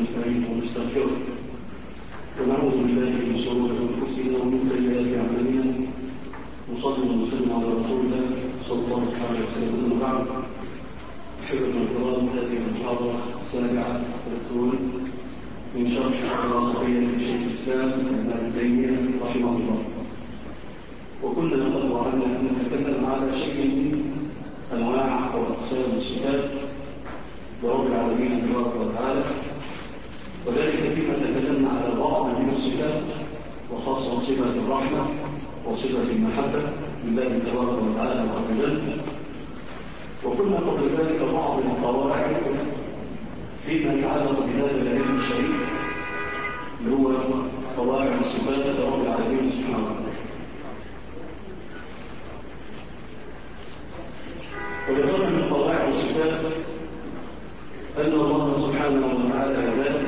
ونستعينه ونستغفره ونعوذ بالله من شرور انفسنا ومن سيئات اعمالنا نصلي ونسلم على رسول الله صلى الله عليه وسلم. وبعد احبتنا الكرام، هذه المحاضره السابعه والثلاثون من شرح الخلاصيه لشيخ الاسلام ابن تيميه رحمه الله. وكنا قد وعدنا ان نتكلم على شيء من انواع واقسام الصفات لرب العالمين تبارك وتعالى، وذلك فيما تكلمنا على بعض من الصفات، وخاصه صفه الرحمه وصفه المحبه لله تبارك وتعالى عز وجل. وكنا قبل ذلك بعض القواعد فيما يتعلق بهذا العلم الشريف اللي هو قواعد الصفات لرب العالمين سبحانه وتعالى. وذكرنا من قواعد الصفات أن الله سبحانه وتعالى ذات،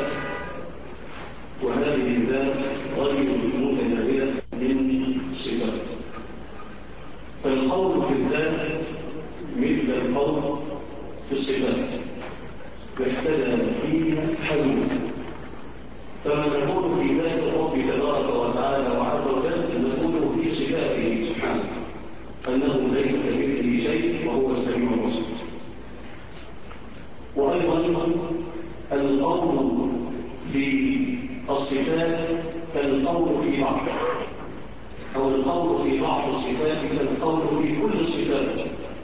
وهذه الذات غير متناهية من الصفات. فالقول في الذات مثل القول في الصفات يحتاج فيه حزم. فما نقول في ذات الرب تبارك وتعالى وعز وجل نقول في صفاته سبحانه أنه ليس كمثله شيء وهو السميع البصير. وأيضا القول في الصفات كالقول في بعض، أو القول في بعض الصفات كالقول في كل الصفات.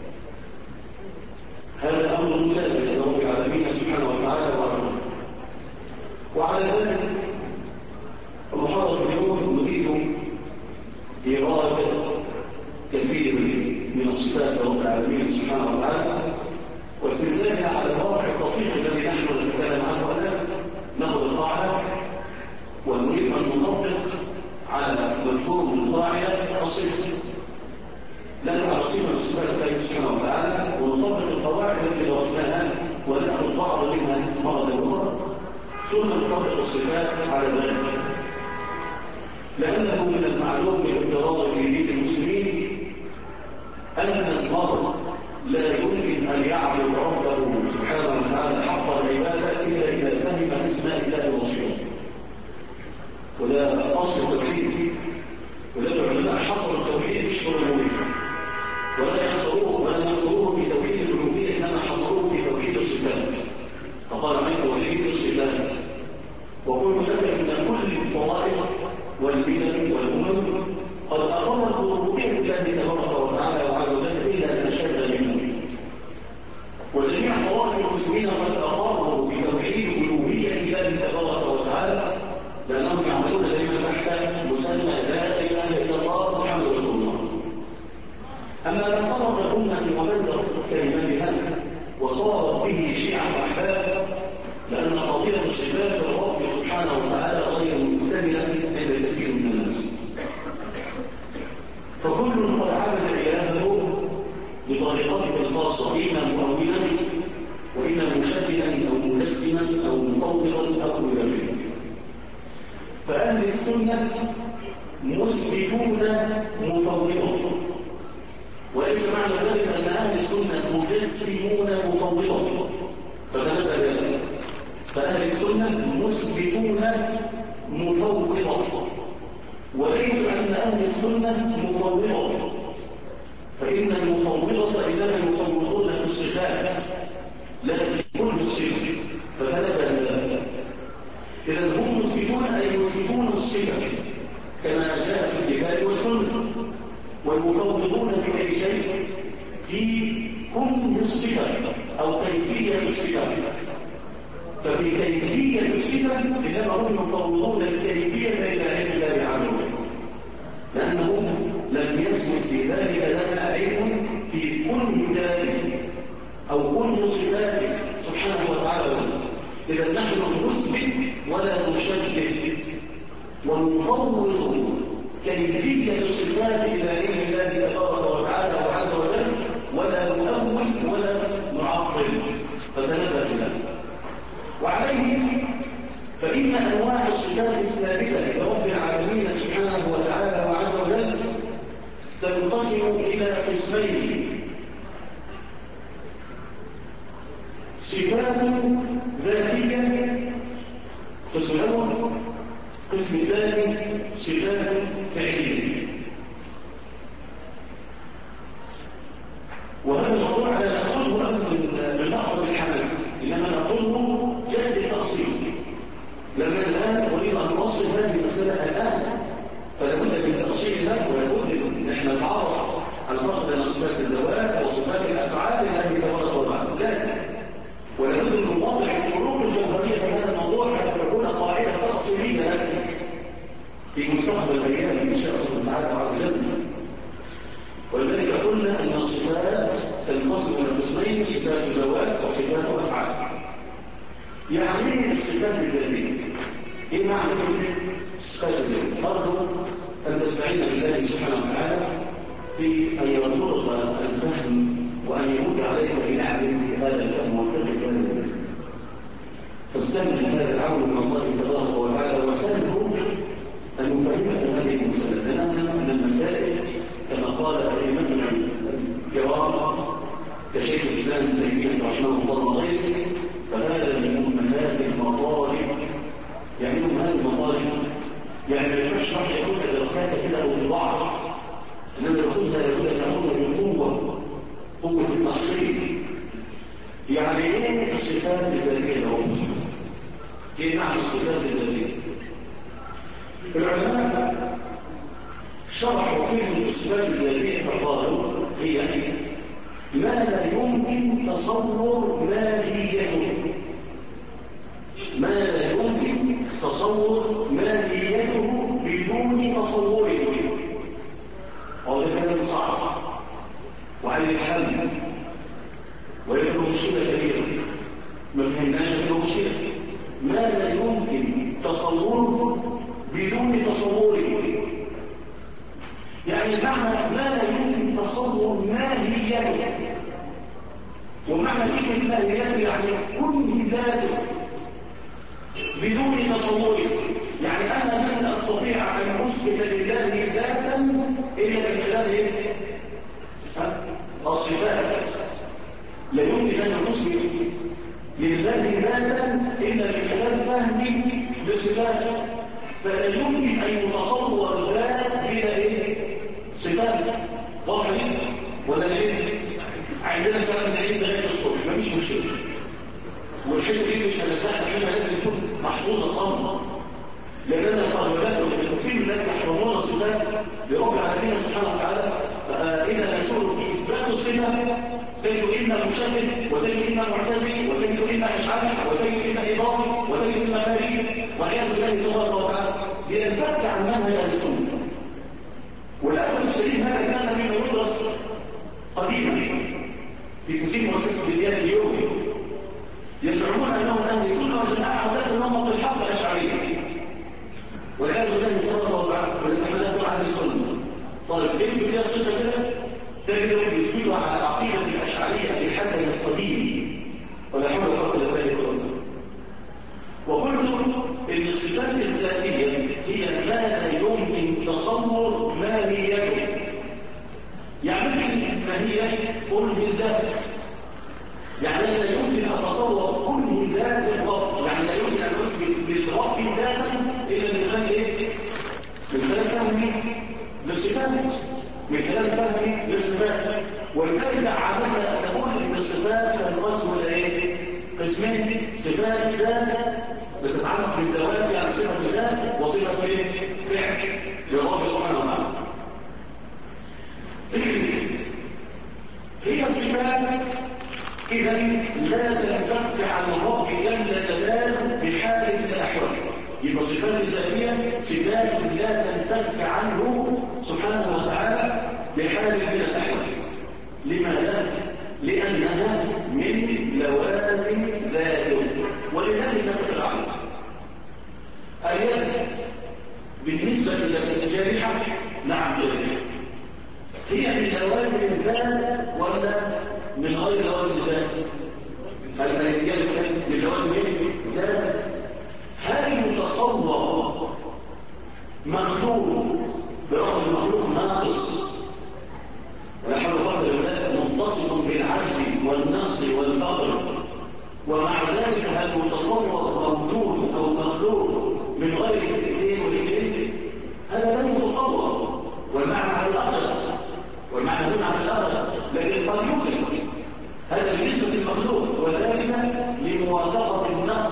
هذا أمر ثابت لرب العالمين سبحانه وتعالى وعز وجل. وعلى ذلك المحاضرة اليوم نريد إيراد كثير من الصفات لرب العالمين سبحانه وتعالى واستدلالها على الواقع الدقيق الذي نحن نتكلم عنه الآن. ناخذ القاعدة ونريد أن نطبق على مفهوم القاعدة الصفة، لا تعرف صفة صفات الله سبحانه وتعالى، ونطبق القواعد التي درسناها ونأخذ بعض منها مرة أخرى ثم نطبق الصفات على ذلك. لأنه من المعلوم بالافتراض في دين المسلمين أن المرء لا يمكن أن يعبد ربه سبحانه وتعالى حق العبادة إلا إذا فهم أسماء الله وصفاته. وده أصل التوحيد. وده العلماء حصروا التوحيد بالشرعية، ولا يحصروه في توحيد الألوهية، إنما حصروه في توحيد الصفات. فقال عن توحيد الصفات وقلت لك إن كل الطوائف والملل والأمم قد أقرت بربوبية الله تبارك وتعالى وعز وجل إلا أن أشد منه. وجميع طوائف المسلمين قد أقروا بتوحيد ألوهية الله تبارك وتعالى، لأنهم يعملون دائما تحت مسمى لا إله إلا الله محمد رسول الله. أما من فرق الأمة ومزق كلمتها وصارت به شيعا وأحباب، لأن قضية الصفات الرب سبحانه وتعالى غير مكتملة عند كثير من الناس. فكل قد عبد إلهه بطريقته الخاصة، إما مؤولا وإما مشبها أو مجسما أو مفوضا أو ملافا. فأهل السنة مثبتون مفوضون، وليس معنى ذلك أن أهل السنة مجسمون مفوضون. فنبدأ ذلك. فأهل السنة مثبتون مفوضون، وليس أن أهل السنة مفوضون، فإن المفوضة إنما يفوضون في الصفات لا في كل الصفة. فتنبه ذلك. إذا هم مثبتون أي يثبتون الصفة كما جاء في الكتاب والسنة، والمفوضون في أي شيء في كل الصفة أو كيفية الصفة. ففي كيفية الصفة إنما هم يفوضون الكيفية إلى علم الله عز وجل، لأنهم لم يثبت في ذلك لنا علم في كل ذلك أو كل صفاته سبحانه وتعالى. إذا نحن نثبت ولا نشبه، ونفوض كيفية الصفات إلى علم الله تبارك وتعالى وعز وجل، ولا نؤول ولا نعطل. فتنبه له. وعليه فإن أنواع الصفات الثابتة لرب العالمين سبحانه وتعالى وعز وجل تنقسم إلى قسمين: صفات ذاتية القسم الأول. القسم الثاني صفات فعلية. وهذا الموضوع لا نأخذه من لحظة الحماس، إنما نأخذه جهد التأصيل. لما الآن أريد أن أوصل هذه المسألة الآن، فلا بد من تأصيلها، ولا بد من إحنا نتعرف على الفرق بين صفات الذوات وصفات الأفعال لله تبارك وتعالى، لازم. ولا بد من وضع الفروق الجوهرية في هذا الموضوع حتى تكون قاعدة تأصيلية في مستقبل الأيام إن شاء الله تعالى عز وجل. ولذلك قلنا أن الصفات تنقسم إلى قسمين: صفات ذوات وصفات أفعال. يعني الصفات الذاتية. إيه معنى الصفات الذاتية؟ أرجو أن تستعين بالله سبحانه وتعالى في أن يرزقك الفهم وأن يمد عليك بنعم في هذا الفهم والفقه في هذا الفهم. فاستمد هذا العون من الله تبارك وتعالى وسأله أن يفهمك هذه المسألة، لأنها من المسائل كما قال أئمتنا الكرام كشيخ الإسلام ابن تيمية رحمه الله وغيره، فهذا من أمهات المطالب. يعني أمهات المطالب يعني ما ينفعش واحد ياخدها درجات كده أو بضعف، إنما ياخدها يقول أن ياخدها بقوة، قوة التحصيل. يعني إيه الصفات الذاتية يا رب؟ إيه معنى الصفات الذاتية؟ العلماء شرحوا كلمة الصفات الذاتية فقالوا هي ما لا يمكن تصور ماهيته، ما لا يمكن تصور ماهيته بدون تصوره. وهذا كلام صعب وعليه الحل ويكون مشكلة كبيرة ما فهمناش المشكلة. ما لا يمكن تصوره بدون تصوره، يعني المعنى ما لا يمكن تصور ماهيته، ومعنى كلمة ماهيته يعني كل ذاته بدون تصوره. يعني أنا لن أستطيع أن أثبت لله ذاتا إلا من خلال الصفات. لا يمكن أن أثبت لله ذاتا إلا من خلال فهمي لصفاته، فلا يمكن أن يتصور الذات بلا صفات. واضح ولا لا؟ عندنا ساعة نعيد لغاية الصبح مفيش مشكلة، والحلو دي مش هنزعها حلوة، لازم يكون محفوظة صمت. لأننا قد وجدنا كثير الناس يحرمون الصفات لرب العالمين سبحانه وتعالى، فإذا نسول في إثبات الصفة تجد إما مشبه، وتجد إما معتزلي، وتجد إما أشعري، وتجد إما إضافي، وتجد إما خارجي، والعياذ بالله تبارك وتعالى لينفك عن منهج أهل السنة. وللأسف الشديد هذا كان مما يدرس قديما في كثير مؤسسات الديانة اليوم، يزعمون أنهم أهل السنة والجماعة ولكنهم بالحق الأشعرية، والعياذ بالله تبارك وتعالى والإحداث عن أهل السنة. طيب يثبت لي الصفة كده تجدهم يثبتوا على عقيدة الأشعرية بالحسن القديم، ولا حول ولا قوة إلا بالله. وقلت إن الصفات الذاتية هي ما لا يمكن تصور ماهيته. يعني ماهية كل ذات، يعني لا يمكن أن أتصور كل ذات الرب، يعني لا يمكن أن أثبت للرب ذاتا إلا من خلال إيه؟ من خلال فهمي للصفات، من خلال فهمي للصفات. ولذلك عادة نقول إن الصفات تنقسم إلى إيه؟ قسمين: صفات ذات بتتعلق بالذوات، يعني صفة ذات، وصفة إيه؟ فعل للرب سبحانه وتعالى. هي صفات إذا لا تنفك عن الرب جل جلاله بحال من الأحوال. يبقى صفات الذاتية صفات لا تنفك عنه سبحانه وتعالى بحال من الأحوال. لماذا؟ لأنها من لوازم ذاته. ولله المثل الأعلى. اليد بالنسبة للجارحة نعم جارحة، هي من لوازم الذات ولا من غير لوازم الذات؟ اليد من لوازم الذات. هل المتصور مخلوق برغم المخلوق ناقص ولا حول ولا قوة إلا بالله، متصف بالعجز والنقص والفقر، ومع ذلك هل متصور موجود او مخلوق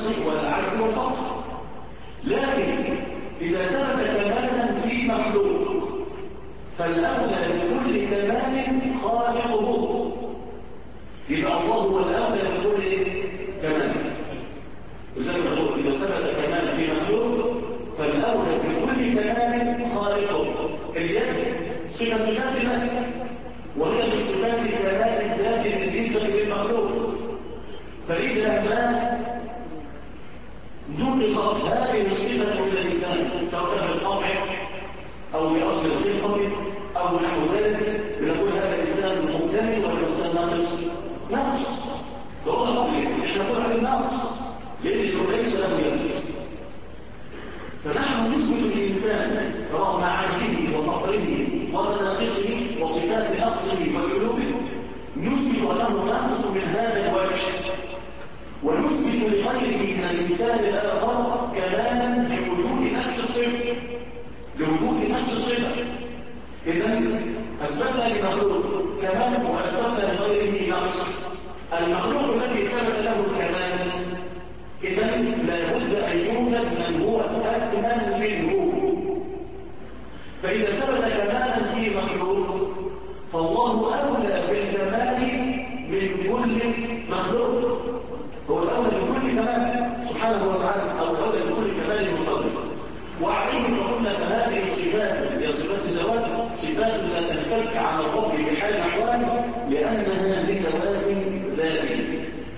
النقص والعجز والفقر. لكن إذا ثبت كمالا في مخلوق فالأولى بكل كمال خالقه، يبقى الله هو الأولى بكل كمال. وزي ما نقول إذا ثبت كمال في مخلوق فالأولى بكل كمال خالقه. اليد صفة ذات الله وهي من صفات كمال الذات بالنسبة للمخلوق، فإذا ما نقصت هذه الصفة من الإنسان سواء كان بالقطع أو بأصل الخلقة أو نحو ذلك بنقول هذا الإنسان مكتمل ولا إنسان ناقص؟ ناقص. لو إحنا نقول هذا الناقص لأنه ليس له يد. فنحن نثبت الإنسان رغم عجزه وفقره ومناقصه وصفات نقصه وسلوكه، نثبت أنه ناقص من هذا الوجه، ونثبت لغيره من الإنسان الآخر كمالا لوجود نفس الصفة، لوجود نفس الصفة. إذن أثبتنا لمخلوق كمال وأثبتنا لغيره نقص. المخلوق الذي ثبت له الكمال إذن لا بد أن يوجد من هو أكمل منه. فإذا ثبت كمالا في مخلوق فالله أولى بالكمال من كل مخلوق، هو الأولى بكل كمال سبحانه وتعالى، أو الأولى بكل كمال مقدس. وعليه فقلنا فهذه الصفات هي صفات الزواج صفات لا تنفك عن الرب بحال أحوال لأنها من لوازم ذاته.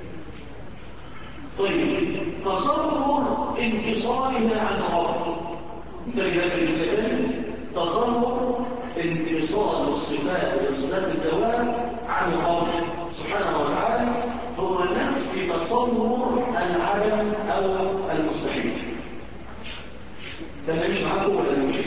طيب تصور انفصالها عن الرب، انتبه هذا الكلام، تصور انفصال الصفات وصفات الزواج عن الرب سبحانه وتعالى هو نفس تصور العدم أو المستحيل. ده مش معاكم ولا مش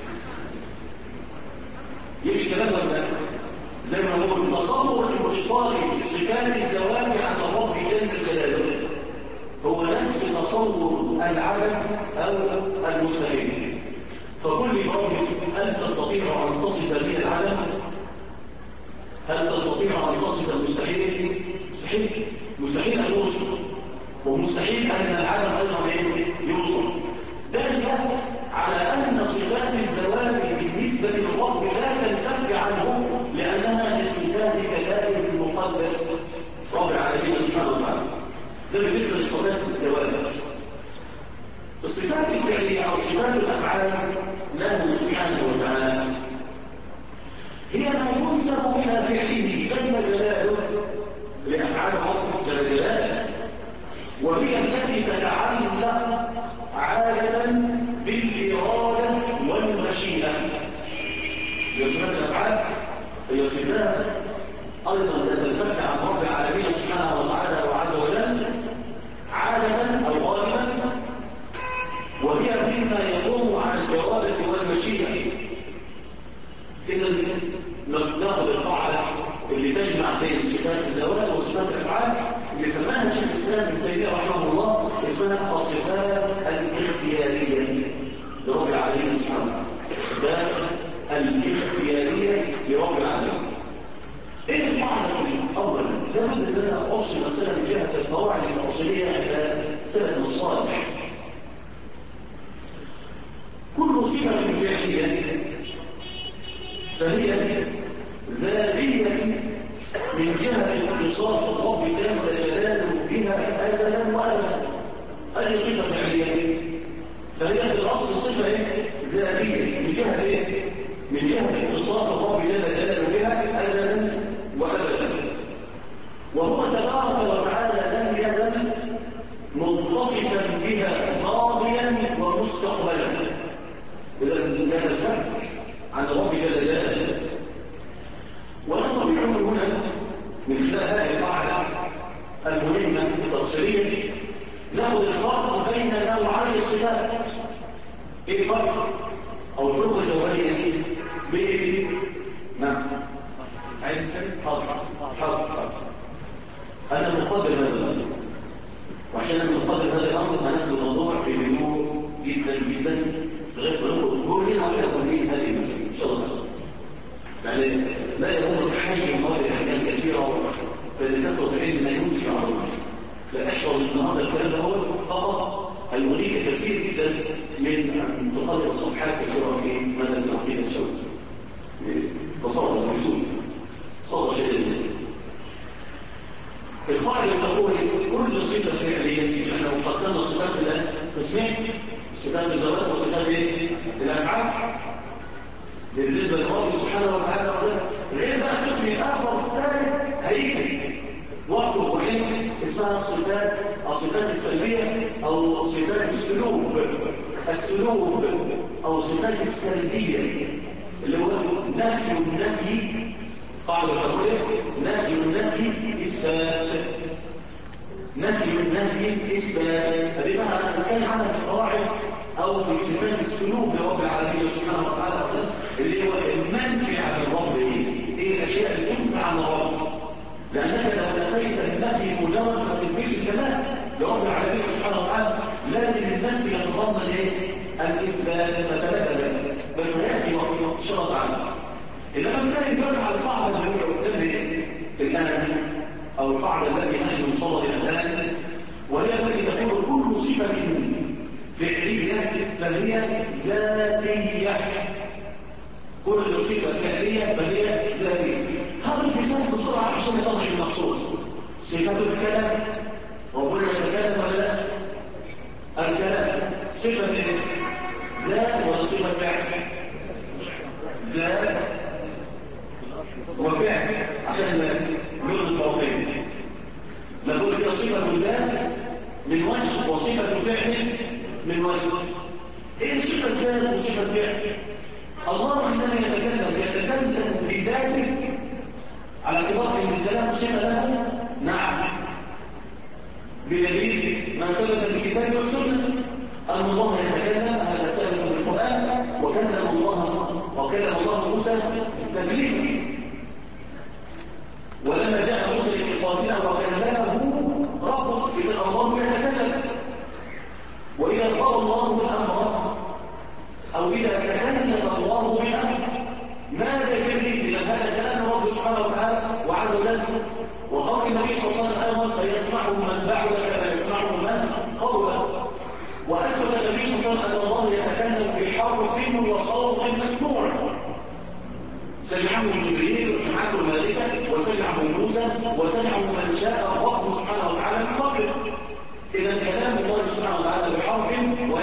يمشي كلام ولا زي ما نقول تصور انفصال صفات الزواج عن الرب جل جلاله هو نفس تصور العدم أو المستحيل. فقل لي ربي هل تستطيع أن تصف به العدم؟ هل تستطيع أن تصف المستحيل؟ مستحيل. مستحيل أن يوصف، ومستحيل أن العدم أيضا يوصف. دل على أن صفات الزواج بالنسبة للرب لا تنفك عنه لأنها من صفات كلامه المقدس رب العالمين سبحانه وتعالى. ده بالنسبة لصفات الزواج. الصفات الفعلية أو صفات الأفعال له سبحانه وتعالى هي ما ينسب إلى فعله جل جلاله لأفعال ربه جل جلاله، وهي التي تتعلق عادة بالإرادة والمشيئة. هي صفات الأفعال هي صفات أيضا لا تنفك عن رب العالمين سبحانه وتعالى وعز وجل عادة أو غالبا، وهي مما يقوم على الإرادة والمشيئة. إذا ناخذ القاعدة اللي تجمع بين صفات الزواج وصفات الأفعال اللي سماها شيخ الإسلام ابن تيمية رحمه الله اسمها الصفات الاختيارية لرب العالمين سبحانه وتعالى. الصفات الاختيارية لرب العالمين. إيه القاعدة أولا؟ لابد أن أنا أوصل مسألة من جهة القواعد التأصيلية إلى سلف الصالح. كل صفة فعلية فهي ذاتية من جهة اتصاف الرب جل جلاله بها أزلا وأبدا. أي صفة فعلية فهي في الأصل صفة ذاتية من جهة من جهة اتصاف الرب جل جلاله بها أزلا وأبدا، وهو تبارك وتعالى لم يزل متصفا بها ماضيا ومستقبلا. إذا لا تنفك عن الرب جل جلاله. ونستطيع هنا من خلال هذه القاعدة المهمة التفصيلية نأخذ الفرق بين نوعي الصفات. إيه الفرق أو الفروق الجوهرية بين حاضر أنا مقدر هذا وعشان أنا مقدر هذا الأمر هناخد الموضوع بهدوء جدا جدا لغاية ما ناخد كلنا على تمرين هذه المسألة إن شاء الله. يعني لا يهم الحاجة المرة أحيان كثيرة فالناس وتعين أن ينسي عظمه، لا أشعر يحفظ النهارده الكلام ده هو فقط هيغنيك كثير جدا من ان تقرر صفحات كثيره في مدى العقيده الشوكي. ببساطه بسهوله صوت شديد. القاعده بتقول كل صفه فعليه، مش احنا قسمنا صفات قسمين، صفات الذوات وصفات الافعال بالنسبه لله سبحانه وتعالى، غير بقى قسم اخر ثالث هيجي وقت وحين اسمها الصفات السلبيه او صفات السلوك او صفات السلبيه، اللي هو النفي قاعده التقويه نفي اثبات هذه بقى نتكلم عنها في القواعد او في صفات السلوك لرب العالمين سبحانه وتعالى، اللي هو المنفي عن الرب. ايه الاشياء اللي تنفع عن الرب؟ لانك لو نفيت النفي مجرد ما تثبتش الكلام لرب العالمين سبحانه وتعالى، لازم النفي يتضمن الاثبات فتبادل، بس ياتي وقت شرط عنه. انما مثال دلوقتي على القاعده اللي هو قدامنا الان، او القاعده التي نحن نصلي الان، وهي التي تقول كل صفه فعليه فهي ذاتيه. كل صفه فعليه فهي ذاتيه. هذا المثال بسرعه عشان يتضح المقصود. صفه الكلام، ربنا يتكلم ولا لا؟ الكلام صفه ذات ولا صفه فعل؟ ذات وفعل عشان يرضي الطرفين. نقول كده صفه ذات من وجه وصفه فعل من وجه. ايه صفه ذات وصفه فعل؟ الله عندما يتكلم بذاته على اعتبار ان الكلام صفه له، نعم، بدليل ما ثبت في الكتاب والسنه ان الله يتكلم، هذا ثابت في القران، وكلم الله موسى تكليما. ولما جاء موسى لميقاتنا وكلمه ربه، اذا الله يتكلم. واذا قال الله الامر او اذا تكلم الله بالامر، ماذا يجري؟ اذا هذا كلام الله سبحانه وتعالى وعز وجل، وقول النبي صلى الله عليه وسلم ايضا فيسمعه من بعد كما يسمعه من قوله. واثبت النبي صلى الله عليه وسلم ان الله يتكلم بحرف وصوت مسموع، سمعه جبريل وسمعته الملائكه وسمعه موسى وسمعه من شاء الرب سبحانه وتعالى من قبله. اذا كلام الله سبحانه وتعالى بحرف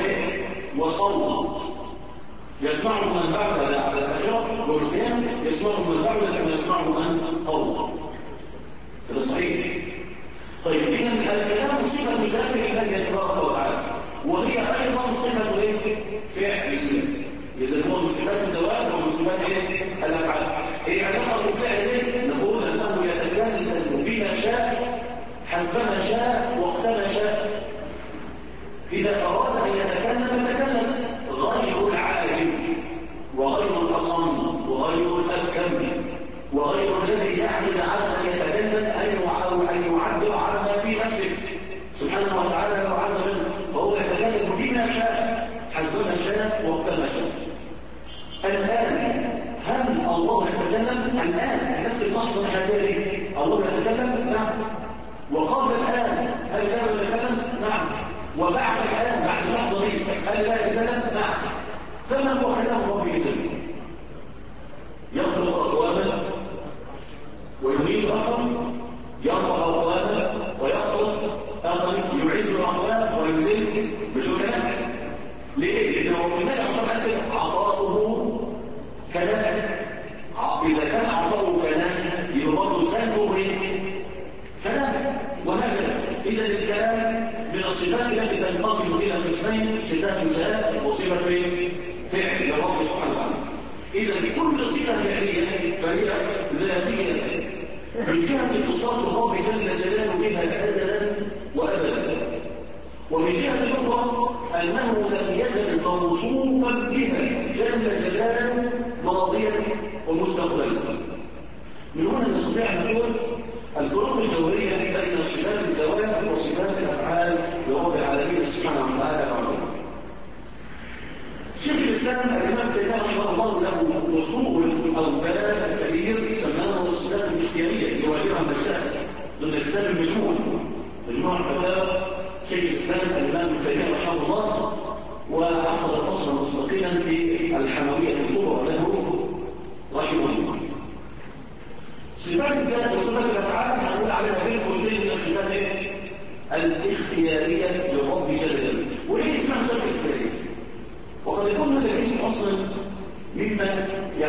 وصوت يسمعه من بعد على الاخره والقيام، يسمعه من بعد كما يسمعه من قوله. هذا صحيح. طيب اذا الكلام صفه ذات لله تبارك وتعالى، وهي ايضا صفه فعل. اذا هو من صفات الذوات ومن صفات الافعال. ايه علاقه الفعل؟ نقول انه يتكلم بما شاء حسبما شاء وقتما شاء. اذا اراد ان يتكلم غير العاجز وغير الاصم وغير الابكم وغير الذي يعجز عن ان يتكلم ان يعبر عما في نفسه سبحانه وتعالى وعز وجل، فهو يتكلم بما شاء حسبما شاء وقتما شاء. الان هل الله يتكلم؟ الان نفس اللحظه الحاليه الله يتكلم؟ نعم. وقبل الان هل كان يتكلم؟ نعم. وبعد الان بعد اللحظه دي هل لا يتكلم؟ نعم. فما هو كلام ربه جل؟ يخلق اقواما ويميت اخر، يرفع اقواما ويخلق اخر، يعز الاقوام ويذل بشكل. ليه؟ لانه النبي صلى الله عليه وسلم عطاؤه كلام. اذا كان عطاؤه كلام يبقى برضه سلبه كلام، وهكذا. اذا الكلام من الصفات التي تنقسم الى قسمين، صفات ذات وصفه فعل للرب سبحانه وتعالى. اذا كل صفه فعليه فهي ذاتيه من جهه اتصاف الرب جل جلاله بها ازلا وابدا، ومن جهه اخرى انه لم يزل موصوفا بها جل جلاله ماضيا ومستقبلا. من هنا نستطيع ان نقول الفروق الجوهريه بين صفات الذوات وصفات الافعال لرب العالمين سبحانه وتعالى. شيخ الاسلام الامام تيميه رحمه الله له اصول او كلام كبير سماه الصفات الاختياريه اللي هو غير عن نفسها ضمن كتاب المجموع فتاوى شيخ الإسلام الإمام ابن تيمية رحمه الله، وعقد فصلا مستقلا في الحموية الكبرى له رحمه الله. صفات الذات وصفات الأفعال هنقول عليها بين قوسين من الصفات الاختيارية للرب جل جلاله. وليه اسمها صفة اختيارية؟ وقد يكون هذا الاسم أصلا مما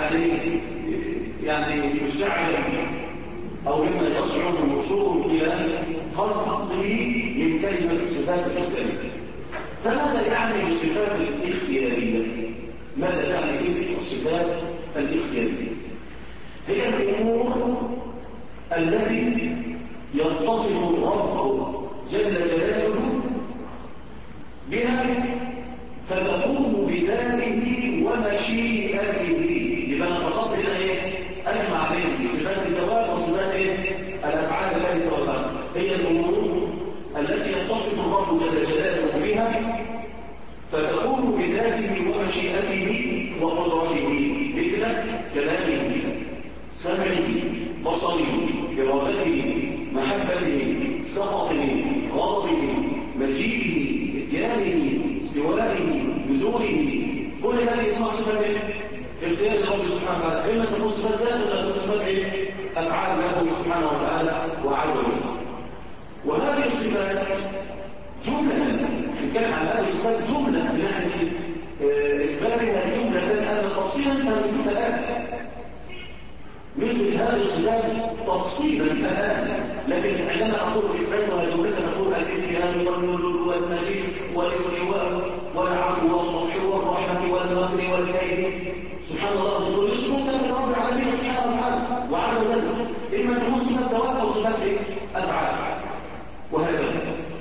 يعني يستعجب أو مما يصعب الوصول إلى قصده من كلمة الصفات الاختيارية. فماذا يعني بالصفات الاختيارية؟ ماذا يعني بالصفات الاختيارية؟ هي الأمور التي يتصف الرب جل جلاله بها فتقوم بذاته ومشيئته. يبقى انا قصدت هنا اجمع بين صفات الذوات وصفات الافعال التي توضعها. هي الامور التي يتصف الرب جل جلاله بها فتقوم بذاته ومشيئته وقدرته، مثل كلامه، سمعه، بصره، ارادته، محبته، سخطه، غضبه، مجيئه، اتيانه، استوائه، نزوله. كل هذه اسمها صفات اختيار الرب سبحانه وتعالى. اما تكون صفات ذات ولا تكون صفات افعال له سبحانه وتعالى وعز وجل. وهذه الصفات جمله، نتكلم عن هذه الصفات جمله من ناحيه اثباتها جمله انا تفصيلا فنثبت الان. نثبت هذه الصفات تفصيلا الان، لكن عندما اقول اثباتها جمله نقول الاتيان والنزول والمجيء والاستواء والعفو والصفح والرحمه والمكر والكيد. سبحان الله، نقول صفات الرب العالمين سبحانه وتعالى وعز وجل. اما تكون صفات ذوات او صفات افعال، وهكذا.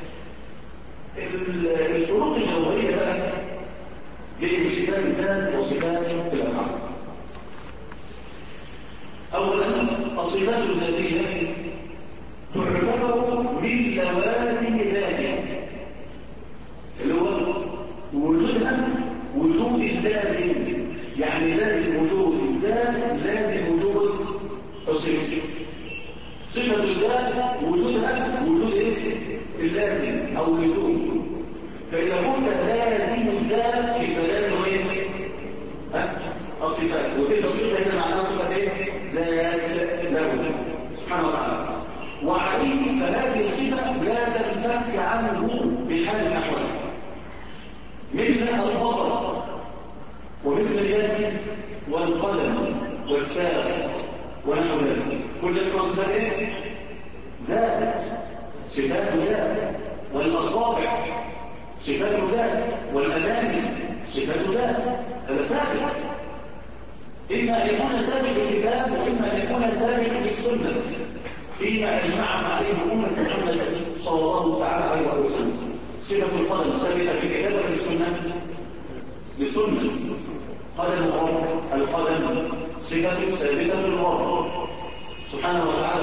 الفروق الجوهريه بقى بين صفات الذات وصفات الافعال. اولا الصفات الذاتيه تعتبر من لوازم ذاته، اللي هو وجودها وجود اللازم، يعني لازم وجود الذات لازم وجود الصفه. صفه الذات وجودها وجود اللازم او اللزوم. فاذا قلت لازم الذات يبقى لازم الصفات، وتلك الصفه هنا معناها صفه ذات له سبحانه وتعالى. وعليه فهذه الصفه لا تنفك عنه بحال الاحوال، مثل البصر ومثل اليد والقدم والساق ونحو ذلك. كل اسمها صفات ذات، صفات ذات. والاصابع صفات ذات، والأماني صفات ذات. هذا ثابت، إما أن يكون ثابت بالكتاب وإما أن يكون ثابت بالسنة فيما أجمعنا عليه أمة محمد صلى الله تعالى عليه وسلم. صفة القدم ثابتة في الكتاب ولا بالسنة؟ بالسنة. قدم الرب، القدم صفة ثابتة للرب سبحانه وتعالى.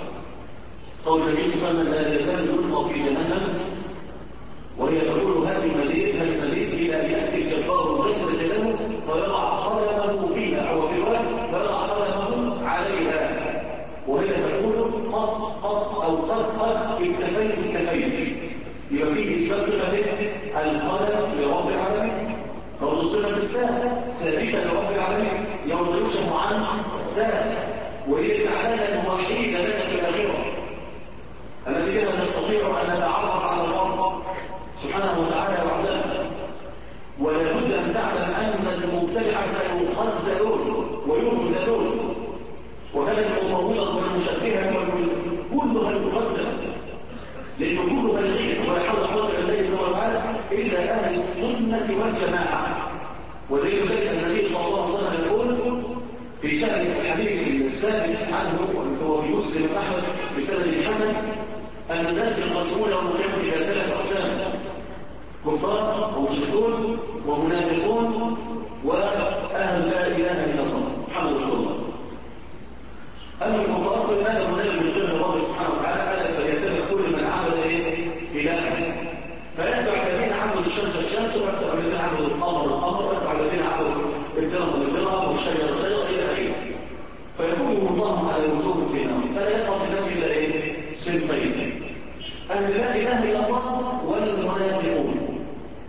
قول النبي صلى الله عليه وسلم لا يزال يلقى في جهنم وهي تقول هذه المزيد هذه المزيد الى ان ياتي الجبار جل جلاله فيضع قدمه فيها، او في روايه فيضع قدمه عليها وهي تقول قط قط او قد اكتفيت. يبقى فيه اثبات صفه القدم لرب العالمين، او صفه الساعه ثابته لرب العالمين يوم يكشف عن ساعه، وهي العداله الوحيده لنا في الاخره التي بها نستطيع ان نتعرف على الله سبحانه وتعالى وحده. ولا بد ان تعلم ان المبتدع سيخذلون ويخذلون، وهذا المفوضه والمشبهه كلها يخذل، لانه كلها الغير ولا حول ولا قوه الا بالله تعالى الا اهل السنه والجماعه. ولذلك النبي صلى الله عليه وسلم يقول في شأن الحديث الثابت عنه وهو في مسلم احمد بسند حسن أن الناس ينقسمون يوم القيامة إلى 3 أقسام: كفار ومشركون ومنافقون وأهل لا إله إلا الله محمد رسول الله. أما الكفار فإنما المنافق من قبل الله سبحانه وتعالى فيتبع كل من عبد إلها، فيتبع الذين عبدوا الشمس ويتبع الذين عبدوا القمر ويتبع الذين عبدوا الدرهم والشجر إلى آخره، فيكون الله على وجوه في النار، فلا يبقى في الناس إلا صنفين: أهل لا إله إلا الله والمنافقون.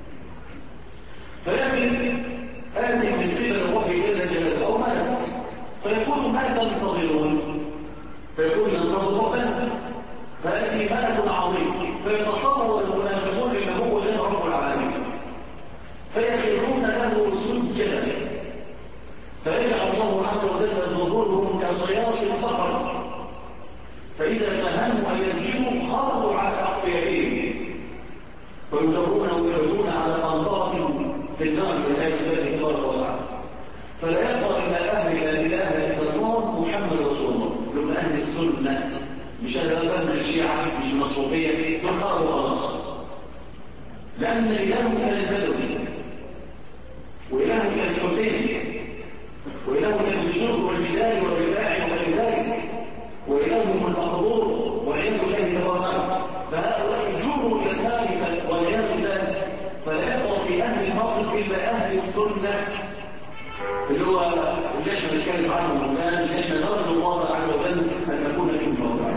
فيأتي آتي من قبل ربه جل جلاله أو ملك فيقول ما تنتظرون؟ فيقول ننتظر ربنا. فيأتي ملك عظيم فيتصور المنافقون إن هو ده رب العالمين فيخرون له سجدا فيجعل الله عز وجل ظهورهم كصياص الفقر فإذا تهموا أن يسجدوا خرجوا على أقفيائهم فيجرون ويحرزون على قنطرة في النار والعياذ بالله تبارك وتعالى. فلا يبقى إلا أهل لا إله إلا الله محمد رسول الله من أهل السنة مش أهل الشيعة مش النصوبية يخرجوا خلاص لأن إله كان البدوي وإله كان الحسين وإله كان الجزر والجدال والرفاع وغير ذلك وإلههم المقبور والعياذ بالله تبارك فهؤلاء جروا إلى النار والعياذ بالله. فلا يبقى في أهل الموقف إلا أهل السنة اللي هو اللي احنا بنتكلم عنه الآن اللي احنا نرجو الله عز وجل أن نكون منهم موضوعا.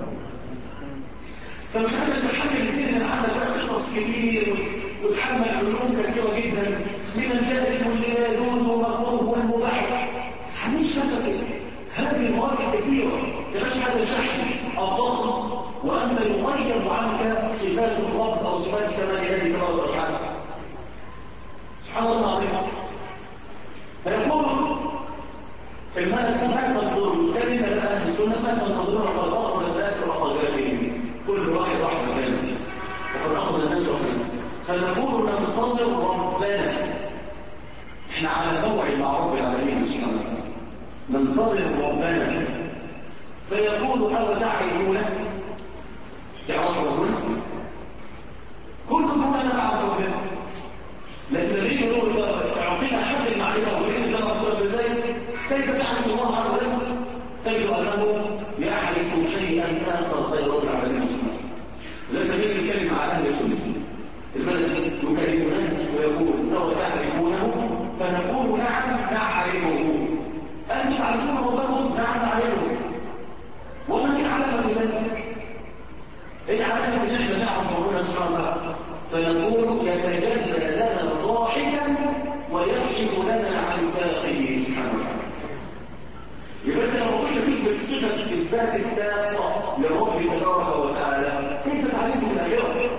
فمش عايز تتحمل سنة عندك قصص كتير وتحمل علوم كثيرة جدا من الجائز واللي لا يجوز والمكروه والمباح. حميش نفسك هذه المواد الكثيرة تبقاش هذا الشحن الضخم وأنت يغيب عنك صفات الرب أو صفات كمال الله تبارك وتعالى. سبحان الله العظيم. فيقول الملك ما تنظرون كلمة بقى أهل السنة ما تنظرون وقد أخذ الناس وخزاتهم كل واحد راح مكانه وقد أخذ الناس وخزاتهم فنقول ننتظر ربنا احنا على موعد مع رب العالمين سبحانه وتعالى ننتظر ربنا فيقول أو تعرفونه تعرف ربنا كل ما أنا بعد ربنا لكن الذي يقول تعطينا حد المعرفة وإن ده ربنا بذلك كيف تعرف الله عز وجل تجد أنه يعرف شيئا آخر غير رب العالمين سبحانه زي ما نيجي نتكلم مع أهل السنة الملك يكلمنا ويقول أو تعرفونه فنقول نعم نعرفه أنتم تعرفون ربكم نعم نعرفه وما هي علامة بذلك؟ هي علامة ان احنا نعرف ربنا سبحانه وتعالى فنقول يتجلى لنا ضاحكا ويكشف لنا عن ساقه سبحانه وتعالى. يبقى انت لو مش تثبت صفه اثبات الساق لرب تبارك وتعالى كيف تعرفه في الاخره؟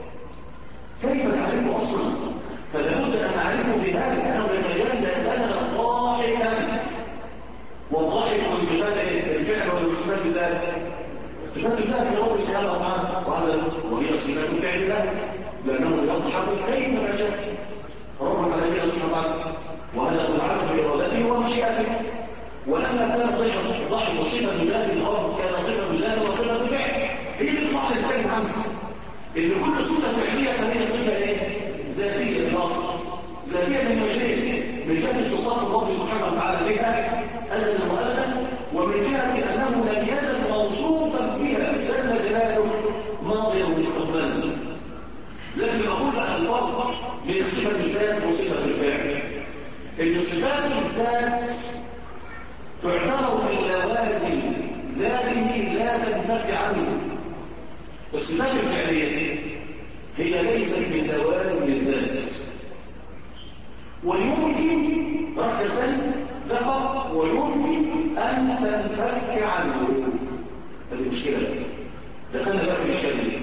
كيف تعرفه اصلا؟ فلابد ان نعرفه بهذا انه يتجلى لنا ضاحكا والضاحك من صفات الفعل ومن صفات ذلك صفات الذات لرب سبحانه وتعالى وهي صفات الفعل له لأنه يضحك كيف ما شاء رب العالمين سبحانه وتعالى وهذا متعلق بإرادته ومشيئته ولما كان ضحك صفة ذات الأرض كان صفة ذات وصفة فعل هي اللي تطلع الكلام عنها إن كل صفة فعلية فهي صفة إيه؟ ذاتية في الأصل ذاتية من وجهين من جهة اتصاف الرب سبحانه وتعالى بها أزل وأبدا ومن جهة أنه لم يزل موصوفا بها جل جلاله ماضيا ومستقبلا. لكن أقول بقى الفرق بين صفة الذات وصفة الفعل إن صفات الذات تعتبر من لوازم ذاته لا تنفك عنه الصفات الفعلية هي ليست من لوازم الذات ويمكن ركزا ذكر ويمكن أن تنفك عنه. هذه مشكلة دخلنا بقى في الإشكالية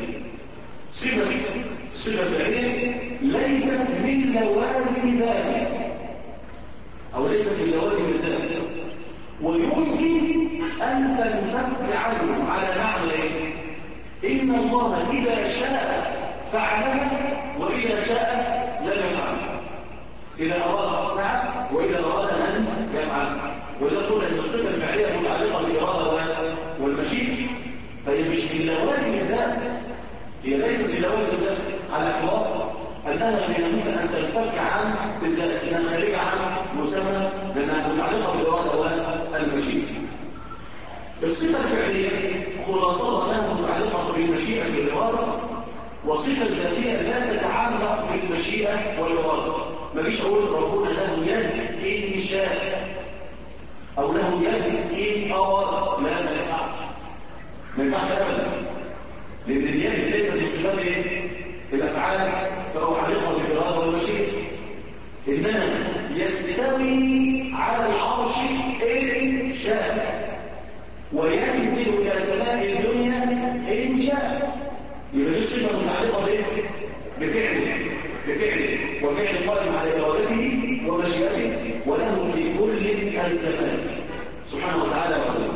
صفة فعلية ليست من لوازم ذاته أو ليست من لوازم الذات ويمكن أن تنفك عنه على معنى إيه؟ إن الله إذا شاء فعلها وإذا شاء لم يفعلها إذا أراد فعل وإذا أراد أن يفعل وإذا قلنا أن الصفة الفعلية متعلقة بالإرادة والمشيئة فهي مش من لوازم الذات هي ليست من لوازم الذات على اعتبار أنها من الممكن أن تنفك عن الذات إنها خارجة عن مسمى لأنها متعلقة بالإرادة والمشيئة. الصفة الفعلية خلاصتها أنها متعلقة بالمشيئة والإرادة وصفة ذاتية لا تتعلق بالمشيئة والإرادة. ما فيش أقول ربنا له يد إن شاء أو له يد إن أراد لا ما ينفعش أبدا لأن اليد ليست من صفات الأفعال، فهو عليقها بالإرادة والمشيئة. إنما يستوي على العرش إن شاء وينزل إلى سماء الدنيا إن شاء. يبقى دي صفة متعلقة بفعله وفعل قائم على إرادته ومشيئته، وله في كل الكمال سبحانه وتعالى وقدره.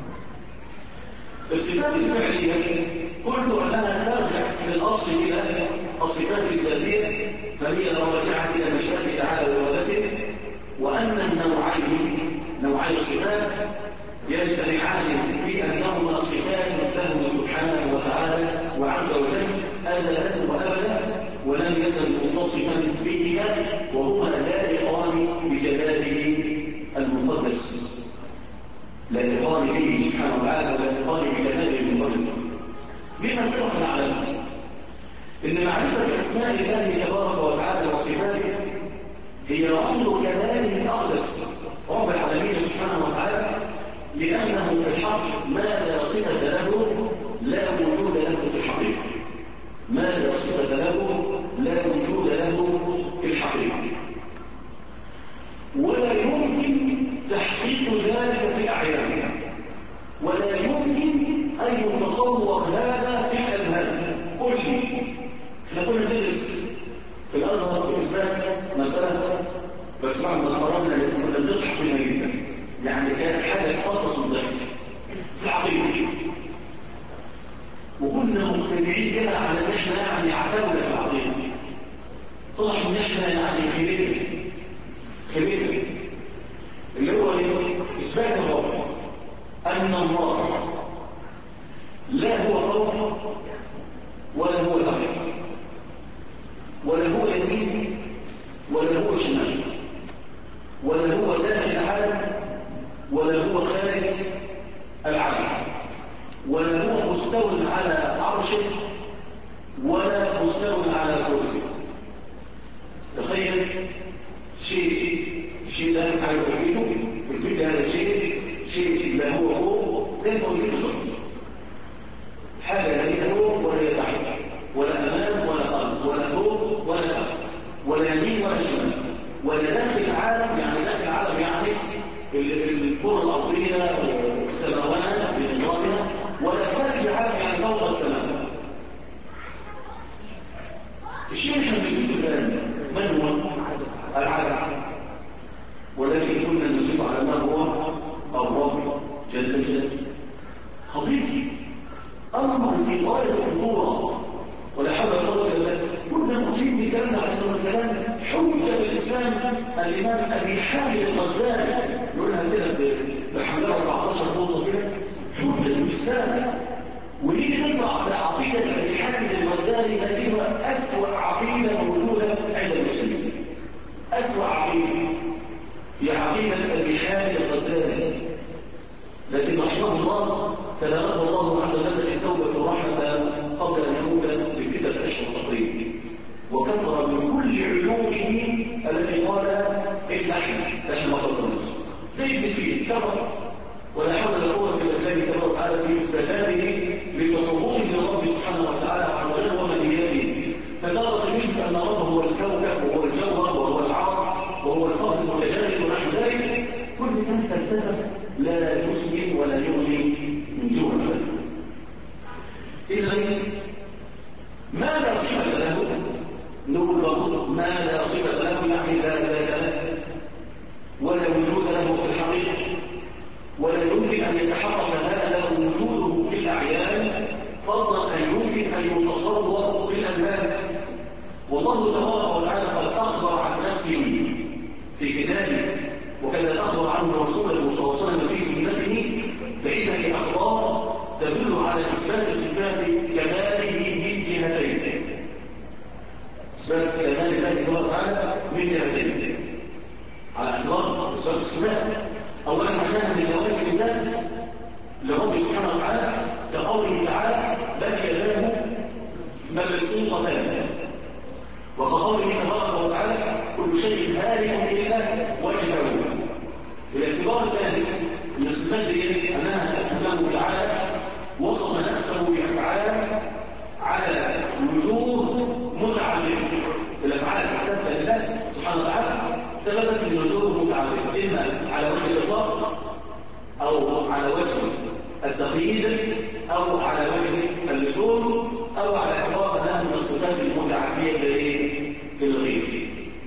الصفات الفعلية قلت أنها ترجع في الأصل إلى الصفات الذاتية، فهي راجعة إلى مشيئته تعالى وإرادته، وأن نوعي الصفات يجتمعان في أنهما صفات له سبحانه وتعالى وعز وجل أزلا وأبدا، ولم يزل متصفا بهما، وهما لائقان بجلاله المقدس، لائقان به سبحانه وتعالى ولائقان بجلاله المقدس. بما سبق نعلم إن معرفة أسماء الله تبارك وتعالى وصفاته هي رمز كماله الأقدس رب العالمين سبحانه وتعالى، لأنه في الحق ما لا صفة له لا وجود له في الحقيقة، ما لا صفة له لا وجود له في الحقيقة، ولا يمكن تحقيق ذلك في الأعيان، ولا يمكن أن يتصور هذا في الأذهان كله. احنا كنا ندرس في الأزهر في إثبات مسألة، بس بعد ما خرجنا كنا بنضحك منها جدا، يعني كانت حاجة تخلص الضحك في العقيدة، وكنا مقتنعين كده على ان احنا يعني عتاولة في العقيدة. طلع ان احنا يعني خليفة اللي هو إثبات الرب أن الله لا هو فوق ولا هو تحت ولا هو يمين ولا هو شمال ولا هو داخل العالم ولا هو خارج العالم ولا هو مستوى على عرشه ولا مستوى على كرسيه. تخيل شيء ده عايز تثبت هذا شيء لا هو فوق زي توزيع الصوت، حاجه لا هي فوق ولا هي تحت ولا امام ولا خلف ولا فوق ولا تحت ولا يمين ولا شمال ولا داخل العالم، يعني داخل العالم يعني الكره الارضيه والسماوات في نظامها، ولا خارج العالم يعني فوق السماء. الشيء اللي احنا بنشوفه الان من هو؟ العالم، ولكن كنا نصف على ما هو الرب جل جلاله. خطير، امر في غايه الخطوره، ولا حول ولا قوه الا بالله. كنا نصيب بكلامنا عن انه الكلام حجه الاسلام. الامام ابي حامد الغزالي يقولها كده بحمله 14 بوصه كده، حجه الاسلام. ونيجي نقرا في عقيده ابي حامد الغزالي التي هو اسوء عقيده موجوده عند المسلمين. اسوء عقيده هي عقيده ابي حامد الغزالي، لكن رحمه الله تلقى الله عز وجل التوبه والرحمه قبل ان يموت ب6 اشهر تقريبا، وكفر بكل علومه التي قالها الا احنا ما كفرناش. زي ابن سينا كفر، ولا حول ولا قوه الا بالله تبارك وتعالى في اثباتاته لتصوره للرب سبحانه وتعالى عز وجل ومنياته. فترى المثل ان الرب هو الكوكب وهو الجوهر وهو العرض وهو الفرد المتجانس ونحو ذلك. كل ده فلسفه لا يسمن ولا يغني من جوع البلد. اذا ما لا صفه له نقول له ما لا صفه له، يعني لا ذات له ولا وجود له في الحقيقه، ولا يمكن ان يتحقق هذا وجوده في الاعيان، فضلا ان يمكن ان يتصور في الاذهان. والله تبارك وتعالى قد اخبر عن نفسه في كتابه، وكذا اخبر عنه رسوله صلى الله عليه وسلم في سنته بعده اخبار تدل على اثبات صفات كماله من جهتين. اثبات كمال الله تبارك وتعالى من جهتين على اعتبار اثبات الصفات. اولا معناها من جواز الذات لرب سبحانه وتعالى، كقوله تعالى بل يداه مبسوطتان، وكقوله تبارك وتعالى كل شيء هالك الا وجهه. بالاعتبار الثاني ان الصفات دي انها تتمم تعالى وصف نفسه بأفعال على وجوه متعددة. الأفعال الثابتة لله سبحانه وتعالى ثبتت من وجوه متعددة، إما على وجه الإطلاق أو على وجه التقييد أو على وجه اللزوم أو على اعتبار أنها من الصفات المتعدية للغير.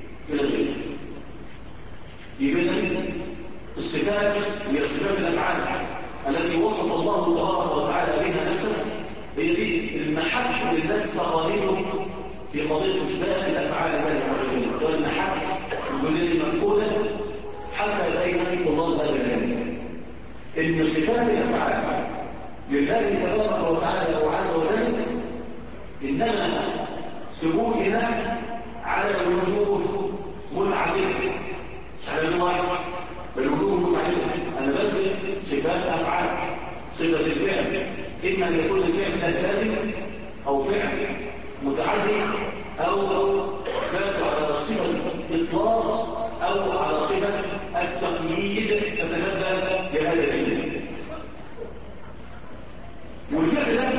إذن الصفات هي صفات الأفعال التي وصف الله تبارك وتعالى بها نفسه، هي دي المحك للناس تقاليدهم في قضية إثبات الأفعال الله عز وجل، والمحك الذي مفقودة حتى يبين الله هذا العلم إن صفات الأفعال لله تبارك وتعالى وعز وجل إنما ثبوتها على وجوه متعددة، مش على وجه واحد بل وجوه متعددة. أنا بثبت صفات أفعال، صفة الفعل إما أن يكون الفعل لازم أو فعل متعدد أو ثابت على صفة الإطلاق أو على صفة التقييد تتنبأ بهذا الدين. والفعل ده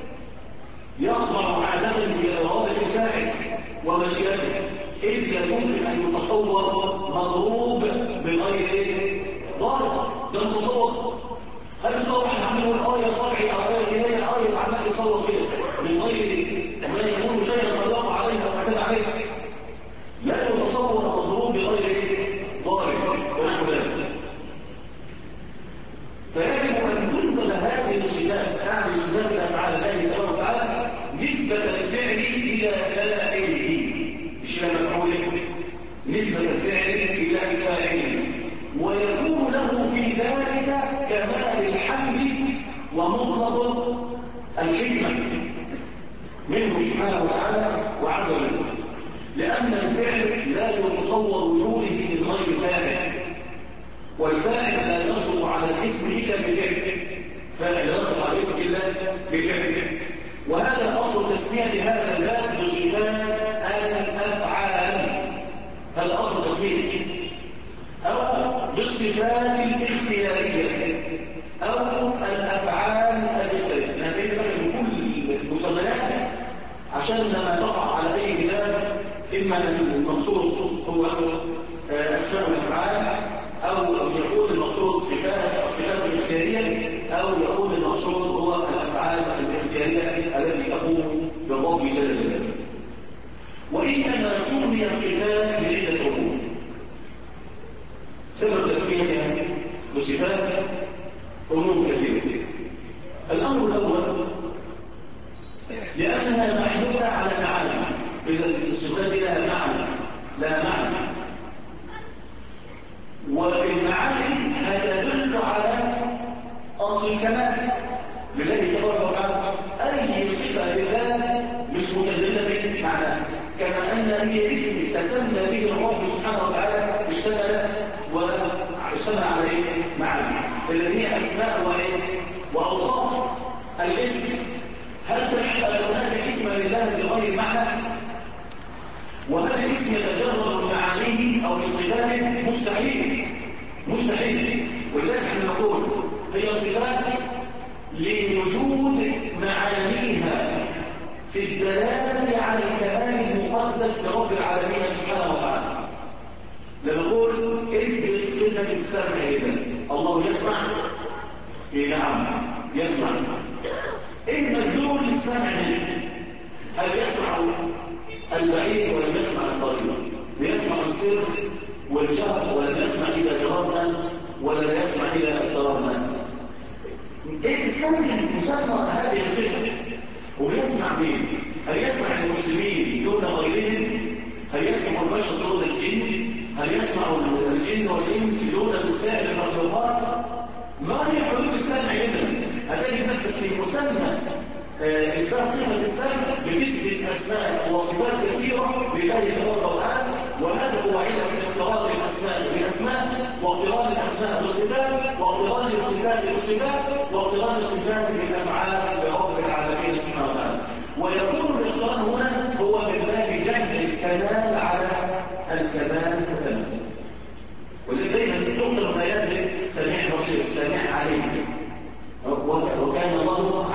يخضع عادة بإرادة الفاعل ومشيئته، إذ يمكن أن يتصور مضروب بغير ضارب. ده متصور. هل يتصور حمل الآية صرعي أو آية هي آية عمال يصور كده من غير ما يكون شيئا قد وقع عليها أو اعتدى عليها؟ لا يتصور مضروب بغير ضارب ونحو ذلك. فيجب أن تنزل هذه الصفات، يعني صفات الأفعال الله تبارك وتعالى نسبة الفعل إلى فاعله، مش إلى مفعوله، نسبة الفعل إلى فاعله، ويكون له في ذلك كمال الحمد ومطلق الحكمة منه سبحانه وتعالى وعز وجل، لأن الفعل لا يتصور وجوده من غير فاعل، والفاعل لا يصدق على الاسم إلا بفعل، فاعل لا يصدق على الاسم إلا بفعل. وهذا أصل تسمية هذا الباب بصفات الأفعال، هذا أصل تسميته، أو بالصفات الاختيارية أو الأفعال الاختيارية. نبين لك كل المسميات عشان لما تقع على أي كتاب إما أن المقصود هو أسماء الأفعال، أو يكون المقصود الصفات الاختيارية، أو يكون المقصود هو الأفعال الاختيارية التي تقوم بالرب جل جلاله. وإنما سمي الصفات لعدة أمور. سبب تسميتها بصفات أمور كثيرة. الأمر الأول لأنها محمولة على معنى، إذا الصفات لها معنى، لا معنى، والمعاني هتدل على أصل الكمال لله تبارك وتعالى. أي صفة لله مش متدلة به معناه، كما أن هي اسم تسمى به الرب سبحانه وتعالى اشتمل عليه معنى، اللي هي أسماء وأوصاف. الاسم هل صح أن هناك اسم لله بغير معنى؟ وهل الاسم يتجرد من معانيه أو من صفاته؟ مستحيل. ولذلك احنا نقول هي صفات لوجود معانيها في الدلالة على الكمال المقدس لرب العالمين سبحانه وتعالى. لما نقول اثبت صفة السمع لله، الله يسمع؟ نعم يسمع. ايه مدلول السمع منه؟ هل يسمع البعيد ولم يسمع القريب؟ يسمع السر والجهر ولم يسمع إذا جهرنا ولا يسمع إذا أسررنا؟ إيه يسمى هذه الصفة؟ ويسمع مين؟ هل يسمع المسلمين دون غيرهم؟ هل يسمع البشر دون الجن؟ هل يسمع الجن والإنس دون سائر المخلوقات؟ ما هي حدود السمع إذن؟ هتجد نفسك في مسمى إثبات صفة السمع بنسبة أسماء وصفات كثيرة لله تبارك وتعالى، وهذا هو علم اقتران الأسماء بالأسماء، واقتران الأسماء بالصفات، واقتران الصفات بالصفات، واقتران الصفات بالأفعال لرب العالمين سبحانه وتعالى. ويكون الاقتران هنا هو من باب جمع الكمال على الكمال تماما. وزي دايما تقدر بيان سميع بصير، سميع عليم، وكان الله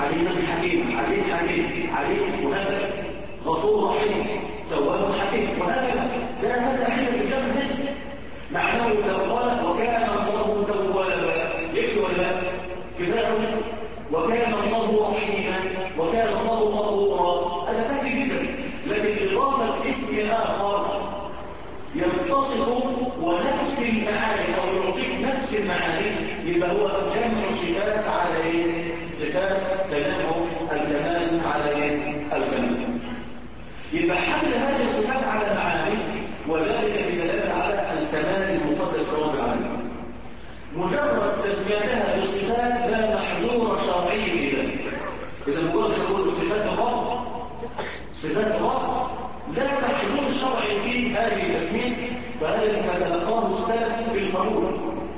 اسم آخر يتصف ونفس المعاني أو يعطيك نفس المعاني، يبقى هو جمع صفات على ايه؟ صفات تجمع الكمال على ايه؟ الكمال. يبقى حمل هذه الصفات على معاني وذلك بدلاله على الكمال المقدس رب العالمين. مجرد تسميتها بصفات لا محظور شرعي في ذلك. اذا مجرد نقول صفات الرب، صفات الرب لا محظور شرعي في هذه التسميه، فهذا ما تلقاه السلف بالقبول.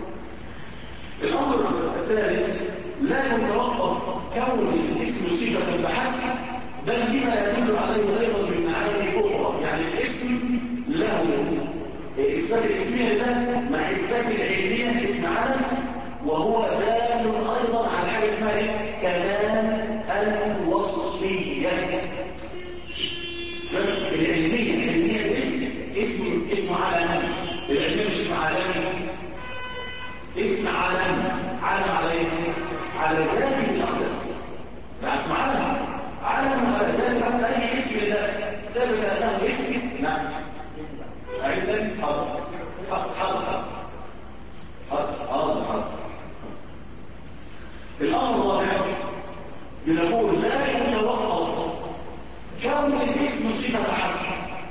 الامر الثالث، لا يتوقف كون الاسم صفه بحسب، بل لما يدل عليه ايضا من معاني اخرى. يعني الاسم له اثبات الاسميه لله مع اثبات العلميه اسم علم، وهو دال ايضا على حاجه اسمها ايه؟ كمال الوصفيه. العلميه اسم علم، العلميه مش اسم عالمي، اسم علم على ايه؟ على ذاته الاقدس. ده اسم علم على ذاته، اي اسم ده ثبت انه اسم. نعم عندك حاضر. الامر الرابع بنقول لا يتوقف كون الاسم صفه حسب،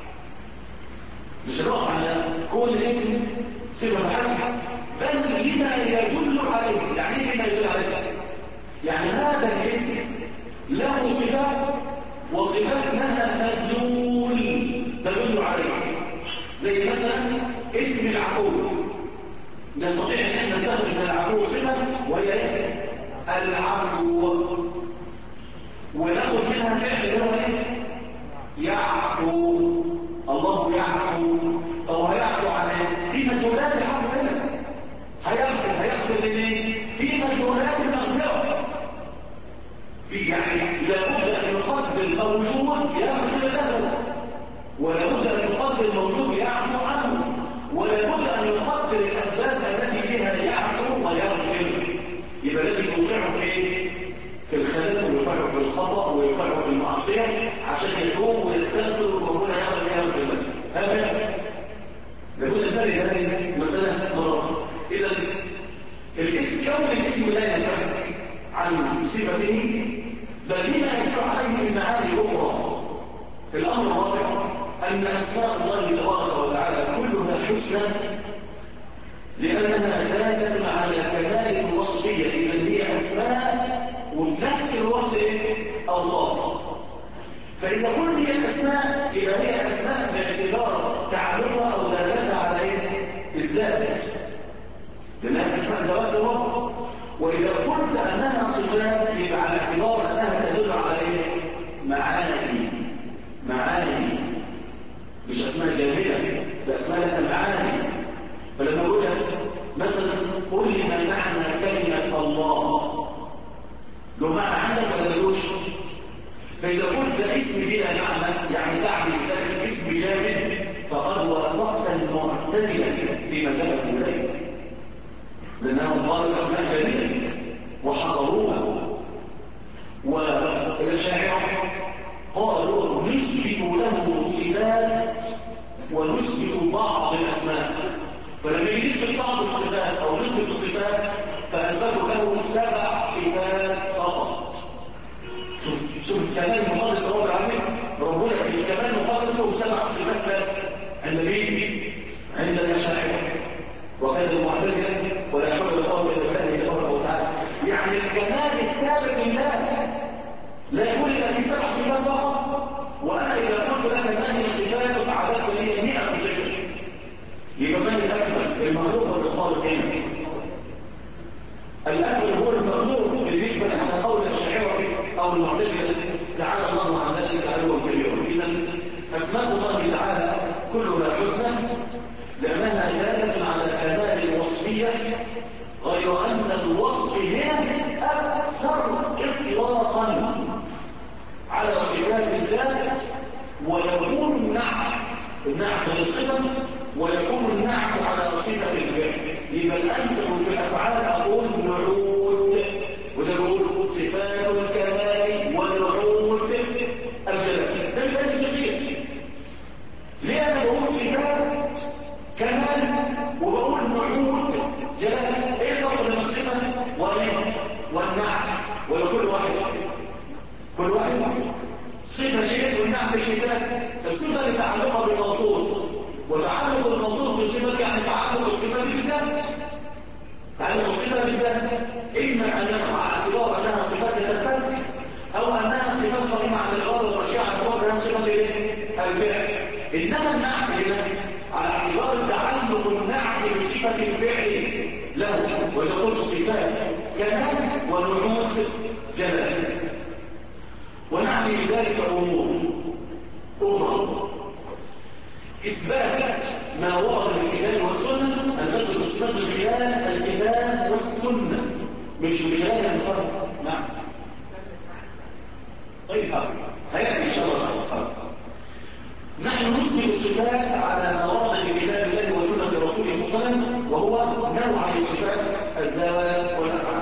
مش هنقف على كون الاسم صفه حسب، بل لما يدل عليه. يعني ايه لما يدل عليه؟ يعني هذا الاسم له صفات وصفات لها تدل عليه. زي مثلا اسم العفو، نستطيع ان احنا نستخدم من العفو صفه وهي العفو، وناخد منها فعل اللي هو ايه؟ يعفو. الله يعفو. طب هيعفو عن ايه؟ في مدلولات العفو هنا. هيغفر لمين؟ في مدلولات المغفره. في يعني لابد ان يقدر موجود يغفر له، ولابد ان يقدر موجود يعفو عنه، ولابد ان يقدر الاسباب التي بها يعفو ويغفر. يبقى لازم يوقعه في ايه؟ في الخلل، ويوقعه في الخطا، ويوقعه في المعصيه عشان يتوب ويستغفر وربنا يغفر له. هكذا لابد ان ننتبه هذه المساله مره. اذا الاسم كون الاسم لا ينفك عن صفته، بل لما يدل عليه من معاني اخرى. الامر الرابع ان اسماء الله تبارك وتعالى كلها حسنى لانها داله على كمال الوصفيه. اذا هي اسماء وفي نفس الوقت اوصاف. فاذا قلت هي اسماء يبقى هي اسماء باعتبار تعرفها او دلالتها على الذات، لانها اسماء ذوات الرب. واذا قلت انها صفات يبقى على اعتبار انها تدل على معاني، مش اسماء جامده، ده اسماء لها معاني. فلما اقول مثلا قل لي ما معنى كلمه الله، له معنى عندك ولا ملوش؟ فاذا قلت ده اسم بلا معنى يعني تعمل ذلك اسم جامد، فقد وافقت المعتزله في مذهب اليه، لانهم قالوا الاسماء جامده وحصروها. والاشاعره قالوا نثبت له صفات ونثبت بعض الاسماء، فلما يجي نثبت بعض الصفات او نثبت الصفات فاثبتوا له 7 صفات فقط. شوف الكمال المقدس رب العالمين، ربنا في الكمال المقدس له 7 صفات بس. عند مين؟ عند الاشاعره وكذا المعتزله، ولا حول ولا قوه الا بالله تبارك وتعالى. يعني الكمال الثابت لله لا يقول لك في 7 صفات فقط، وانا اذا قلت لك ما هي الصفات عددت لي 100 صفه، يبقى من الاكمل؟ المخلوق ولا الخالق؟ هنا الاكمل هو المخلوق بالنسبه الى قول الاشاعره او المعتزله تعالى الله عن ذلك علوا كبيرا. اذا اسماء الله تعالى كلها حسنى لانها داله على كمال الوصفيه، غير ان الوصف هنا اكثر اطلاقا على صفات الذات، ويكون النعت للصفه، ويكون النعت على صفه الفعل. يبقى الانسب في الافعال اقول نعوت، وده بقول صفات الكمال ونعوت الجلال. ده الكثير الصفة المتعلقة بالموصول، وتعلق الموصول بالصفة يعني تعلق الصفة بالذات. تعلق الصفة بالذات إما أن يقع على اعتبار أنها صفات للفرد، أو أنها صفات قائمة على الإرادة والمشيئة على اعتبار أنها صفة الفعل. إنما النعت هنا على اعتبار تعلق النعت بصفة الفعل له، وإذا قلت صفات كمال ونعوت جمال. ونعني بذلك أمور أخرى: إثبات ما ورد من الكتاب والسنة، أن نثبت الصفات من خلال الكتاب والسنة مش من خلال المخالفة. نعم. طيب حاضر، هيأتي إن شاء الله. حاضر. نحن نثبت الصفات على ما ورد من كتاب الله وسنة رسوله صلى الله عليه وسلم، وهو نوع الصفات الذوات والأفعال.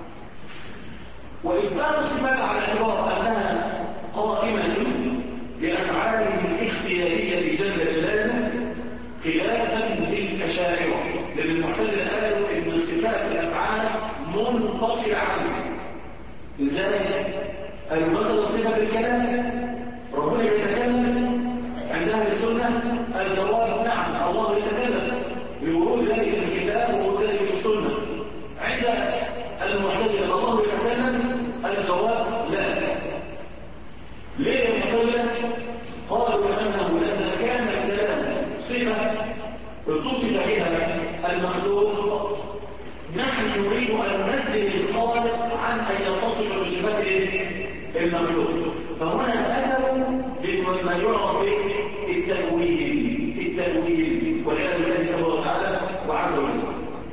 وإثبات الصفات على اعتبار أنها قائمة بأفعاله الاختيارية جل جلاله خلافا للأشاعرة، لأن المعتزلة قالوا إن صفات الأفعال منفصلة عنها. إزاي؟ قالوا مثلا صفة الكلام، ربنا يتكلم، عند أهل السنة الجواب نعم، الله يتكلم لورود ذلك في الكتاب وورود ذلك في السنة. عند المعتزلة الله يتكلم، الجواب لا. ليه المعتزلة؟ قالوا لأنه لما كان الكلام صفة اتصف بها المخلوق، نحن نريد أن ننزل الخالق عن أن يتصف بصفات المخلوق، فهنا أتوا بما يعرف بالتأويل والعياذ بالله تبارك وتعالى وعز وجل.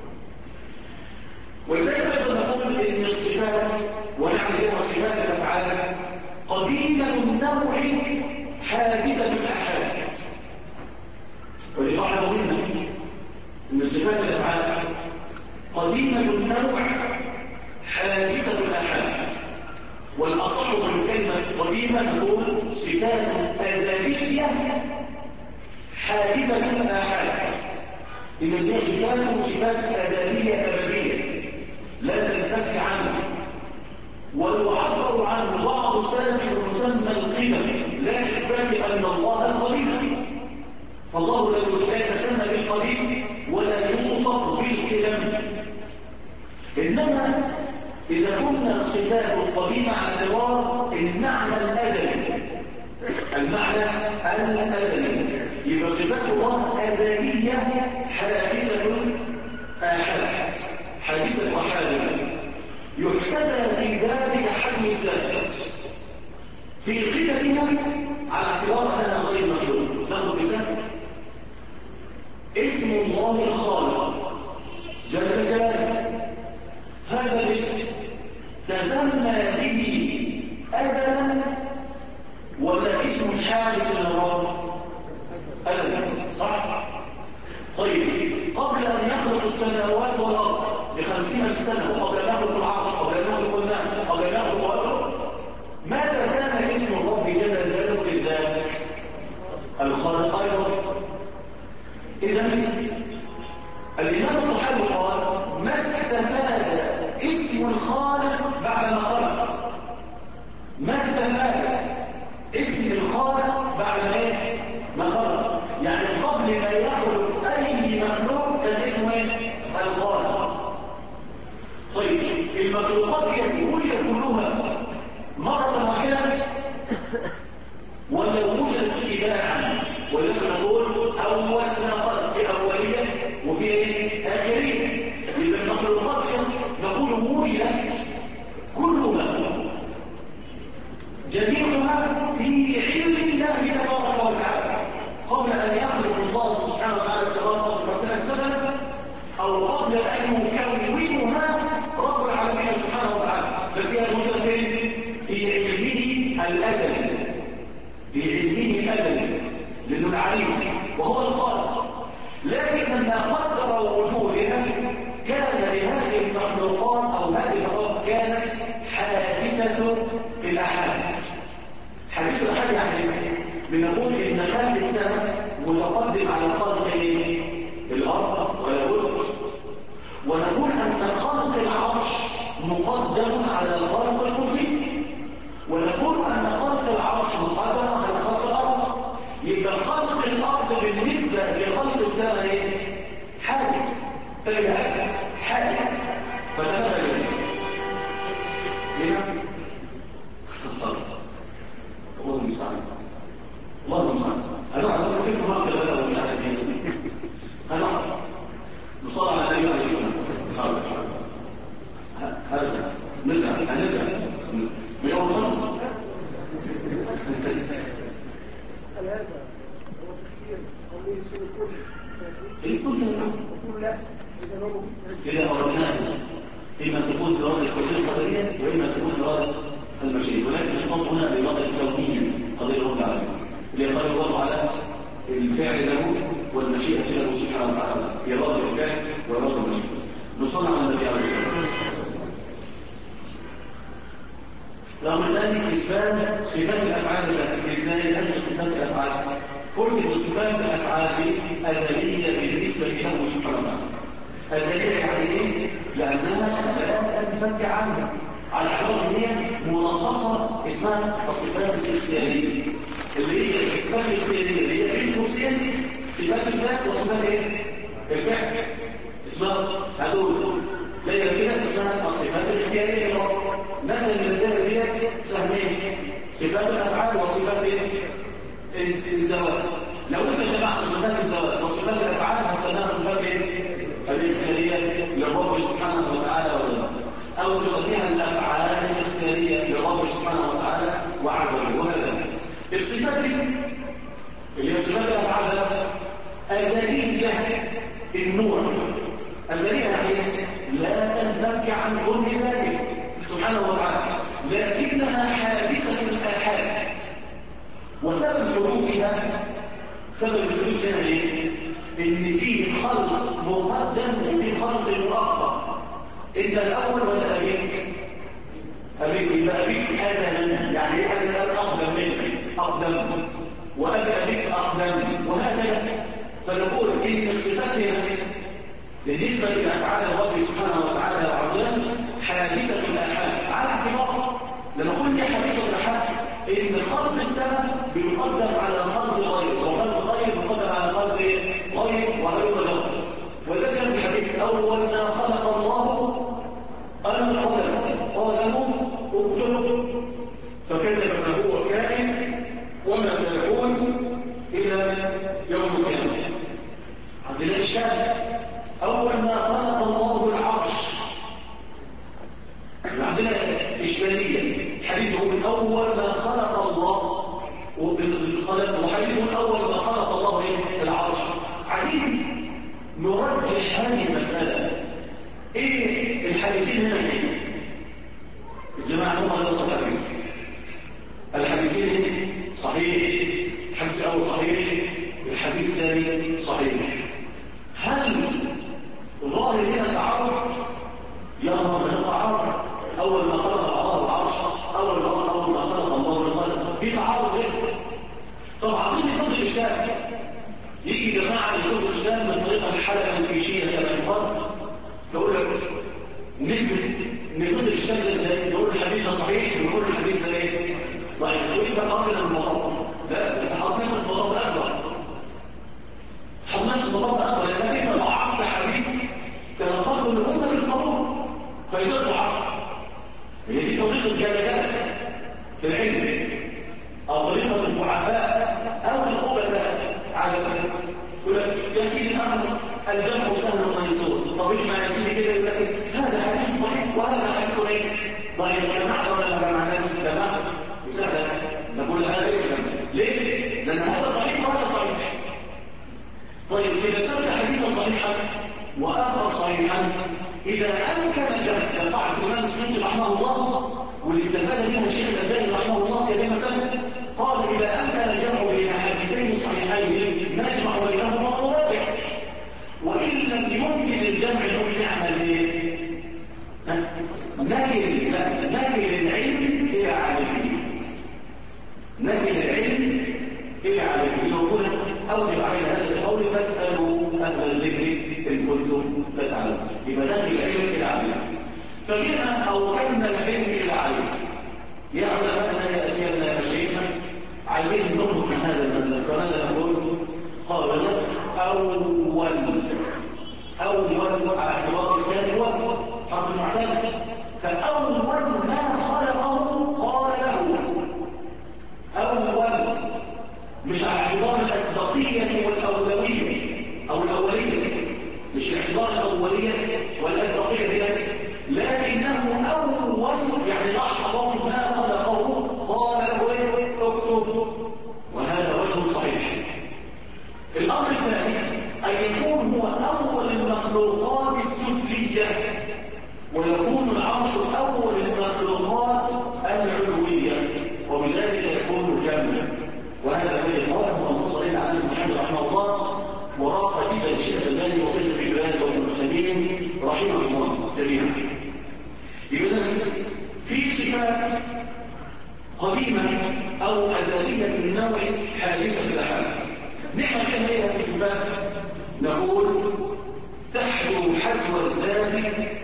ولذلك أيضا نقول إن الصفات ونعمل لها صفات الأفعال قديمة النوع حادثة الأحاد. ودي قاعدة مهمة إن صفات الأفعال قديمة النوع حادثة الأحاد. والأصح من كلمة قديمة نقول صفات أزلية حادثة الأحاد. إذا هي صفات أزلية أبدية لا تنفك عنه، ويعبر عنه بعض السلف بمسمى القدم، لا إثبات أن الله القديم، فالله لا يتسمى بالقديم ولا يوصف بالقدم. إنما إذا كنا الصفات القديمة على اعتبار المعنى الأزلي، يبقى صفات الله أزلية حادثة آحاد، حادثة وحادثة، يحتذى في ذلك حجم الذات في قدمها على اعتبار أنها غير مخلوق. ناخذ مثال: اسم الله الخالق جل جلاله، هذا الاسم تسمى به أزلا ولا اسم حادث للرب؟ أزلا، صح؟ طيب، قبل أن يخلق السماوات والأرض ب50,000 سنة، وقبل أن يخلق العرش، قبل أن يخلق الماء، قبل أن يخلق الأرض، ماذا كان اسم الرب جل جلاله إذ الخالق أيضا؟ إذن الإمام الطحاوي قال: ما استفاد اسم الخالق بعد ما خلق، ما استفاد اسم الخالق بعد ما خلق، يعني قبل ما يخلق أي مخلوق كان اسمه الخالق. طيب، المخلوقات وجدت كلها مرة واحدة ولا وجدت تباعا؟ ولذلك نقول أول ما خلق في أولية وفي آخرية. إذا المخلوقات نقول وجدت كلها جميعها في علم الله تبارك وتعالى قبل أن يخلق الله سبحانه وتعالى السماوات والأرض سنة، أو قبل أن يكونها رب العالمين سبحانه وتعالى، بس هي موجودة في علمه الأزلي، لأنه العليم وهو الخالق. لكن لما قدر وجودها كان لهذه المخلوقات أو هذه الأرض كانت حادثة الأحاد. حادثة الأحاد يعني بنقول إن خلق السماء متقدم على خلق الأرض ولا بد، ونقول أن خلق العرش مقدم على خلق الكرسي، ونقول أن خلق العرش مقدم على خلق الأرض. يبقى خلق الأرض بالنسبة لخلق السماء ايه؟ حادث. تبقى حادث. فده ماذا هنا؟ الله المستعان. الله المستعان. أنا أعلم كيف ما أقدر أنا مش عارف ايه. أنا نصلي على النبي عليه الصلاة والسلام. هذا نرجع من أول خمسة. هذا هو تفسير قوله يسير الكل لا إذا أردناه إما تكون إرادة الكلية القدرية وإما تكون إرادة المشيئة، ولكن القصد هنا الإرادة الكونية قضية رب العالمين اللي قال الله على الفعل له والمشيئة له سبحانه وتعالى، إرادة الفعل وإرادة المشيئة. نصنع على النبي عليه الصلاة والسلام. رغم ذلك إثبات صفات الأفعال إزاي أجل صفات الأفعال؟ كل صفات الأفعال أزلية بالنسبة له سبحانه وتعالى. أزلية يعني إيه؟ لأنها لا تنفك عنها، على اعتبار هي ملخصة اسمها الصفات الاختيارية، اللي هي الصفات الاختيارية اللي هي في قوسين صفات الذات وصفات إيه؟ الفعل. اسمها هدول دايره كده اسمها الصفات الاختياريه. مثلا الدايره دي سهمين، صفات الافعال وصفات الزواج. لو انت جمعت صفات الزواج وصفات الافعال هتسميها صفات الاختياريه للرب سبحانه وتعالى وجل، او تسميها الافعال الاختياريه للرب سبحانه وتعالى وعز وجل. وهذا الصفات دي اللي هي صفات الافعال ازليه النوع. أزلية يعني لا تنفك عن كل ذلك سبحانه وتعالى، لكنها حادثة الآحاد. وسبب حدوثها هنا ايه؟ إن فيه خلق مقدم وفيه خلق مؤخر. أنت الأول ولا أبيك؟ أبيك يبقى أبيك أزلا، يعني أزلا أقدم منك أقدم، وأبيك أقدم، وهكذا. فنقول إن الصفات هنا بالنسبة لأفعال الرب سبحانه وتعالى وعظيم حادثة الآحاد، على اعتبار لما قلنا حادثة الآحاد إن خلق السماء بيقدم على خلق غير، وخلق غير يقدم على خلق غير وغير له. وذلك في الحديث أول ما خلق الله القلم قال له اكتب، فكذب فهو كائن وما سيكون إلى يوم القيامة. عندنا الشام أول ما خلق الله العرش، عندنا إشمالية حديثه من أول ما خلق الله وحديثه أول ما خلق الله العرش. عايزين نرجح هذه المسألة. إيه الحديثين هنا إيه؟ الجماعة هم هذا الحديث. الحديثين صحيح، الحديث الأول صحيح، الحديث الثاني صحيح. هل ظاهر هنا تعارض؟ يظهر من التعارض. أول ما خلق الله العرش، أول ما خلق الله القلم، في تعارض غير. طب عايزين نفضل الإشكال. يجي جماعة يفضل الإشكال من طريقة الحلقة الفيشية كما يقال، تقول لك نفضل الإشكال ده ازاي؟ نقول الحديث ده صحيح ونقول الحديث ده ايه؟ ضعيف. وإنت قابل المطاط. لا، انت حط نفسك في مطاط أكبر. حط نفسك في مطاط أكبر، لأنك انت ضعفت حديث تنقلت الأمة في القبور فيصير ضعف. هي دي طريقة جلجلة في العلم، أو طريقة الضعفاء أو الخبثاء عادة. يقول لك يا سيدي الأمر الجمع سهل وميسور. طب اجمع يا سيدي كده، يقول لك هذا حديث صحيح وهذا حديث ايه؟ ضعيف. جمعنا ولا ما جمعناش؟ جمعنا وسهل. نقول هذا اسلم. ليه؟ لأن هذا صحيح وهذا صحيح. طيب إذا ثبت حديثا صحيحا وآخر صحيحا، إذا أمكن الجمع، يقع الإمام السيوطي رحمه الله والاستفادة منها الشيخ الألباني رحمه الله كلمة سنة، قال إذا أمكن الجمع بين حديثين صحيحين نجمع بينهما ونرجح. وإن لم يمكن الجمع نقول نعمل ايه؟ نكل العلم إلى عالمه. نكل العلم إلى عالمه. يقول أوجب علينا هذا القول فاسألوا أهل الذكر إن كنتم لا تعلمون. يبقى نكل العلم إلى عالمه. فجئنا أو كنا العلم إلى عالمه. يا علماءنا يا أسيادنا يا مشايخنا، عايزين نخرج من هذا المنزل، فماذا نقول؟ قال أول على اعتبار الإسلام هو حرف المعتمد، فأول ما خلقه قال له أول، مش على اعتبار الأسبقية والأولوية أو الأولية، مش اعتبار الأولية والأسبقية، لكنه أول يعني لحظة ما خلقه قال له اكتب، وهذا وجه صحيح. الأمر الثاني أن يكون هو أول المخلوقات السفلية، ويكون العرش أول المخلوقات العلوية، وبذلك يكون الجنة. وهذا الذي قاله المصريين على محمد رحمه الله، وراق جدا الشيخ الباني وقيس بن باز وابن المسلمين رحمه الله جميعا. إذا في صفات قديمة أو أزلية من نوع حادثة الأحد، نعمل فيها إيه هذه الصفات؟ نقول تحذو حذو الذات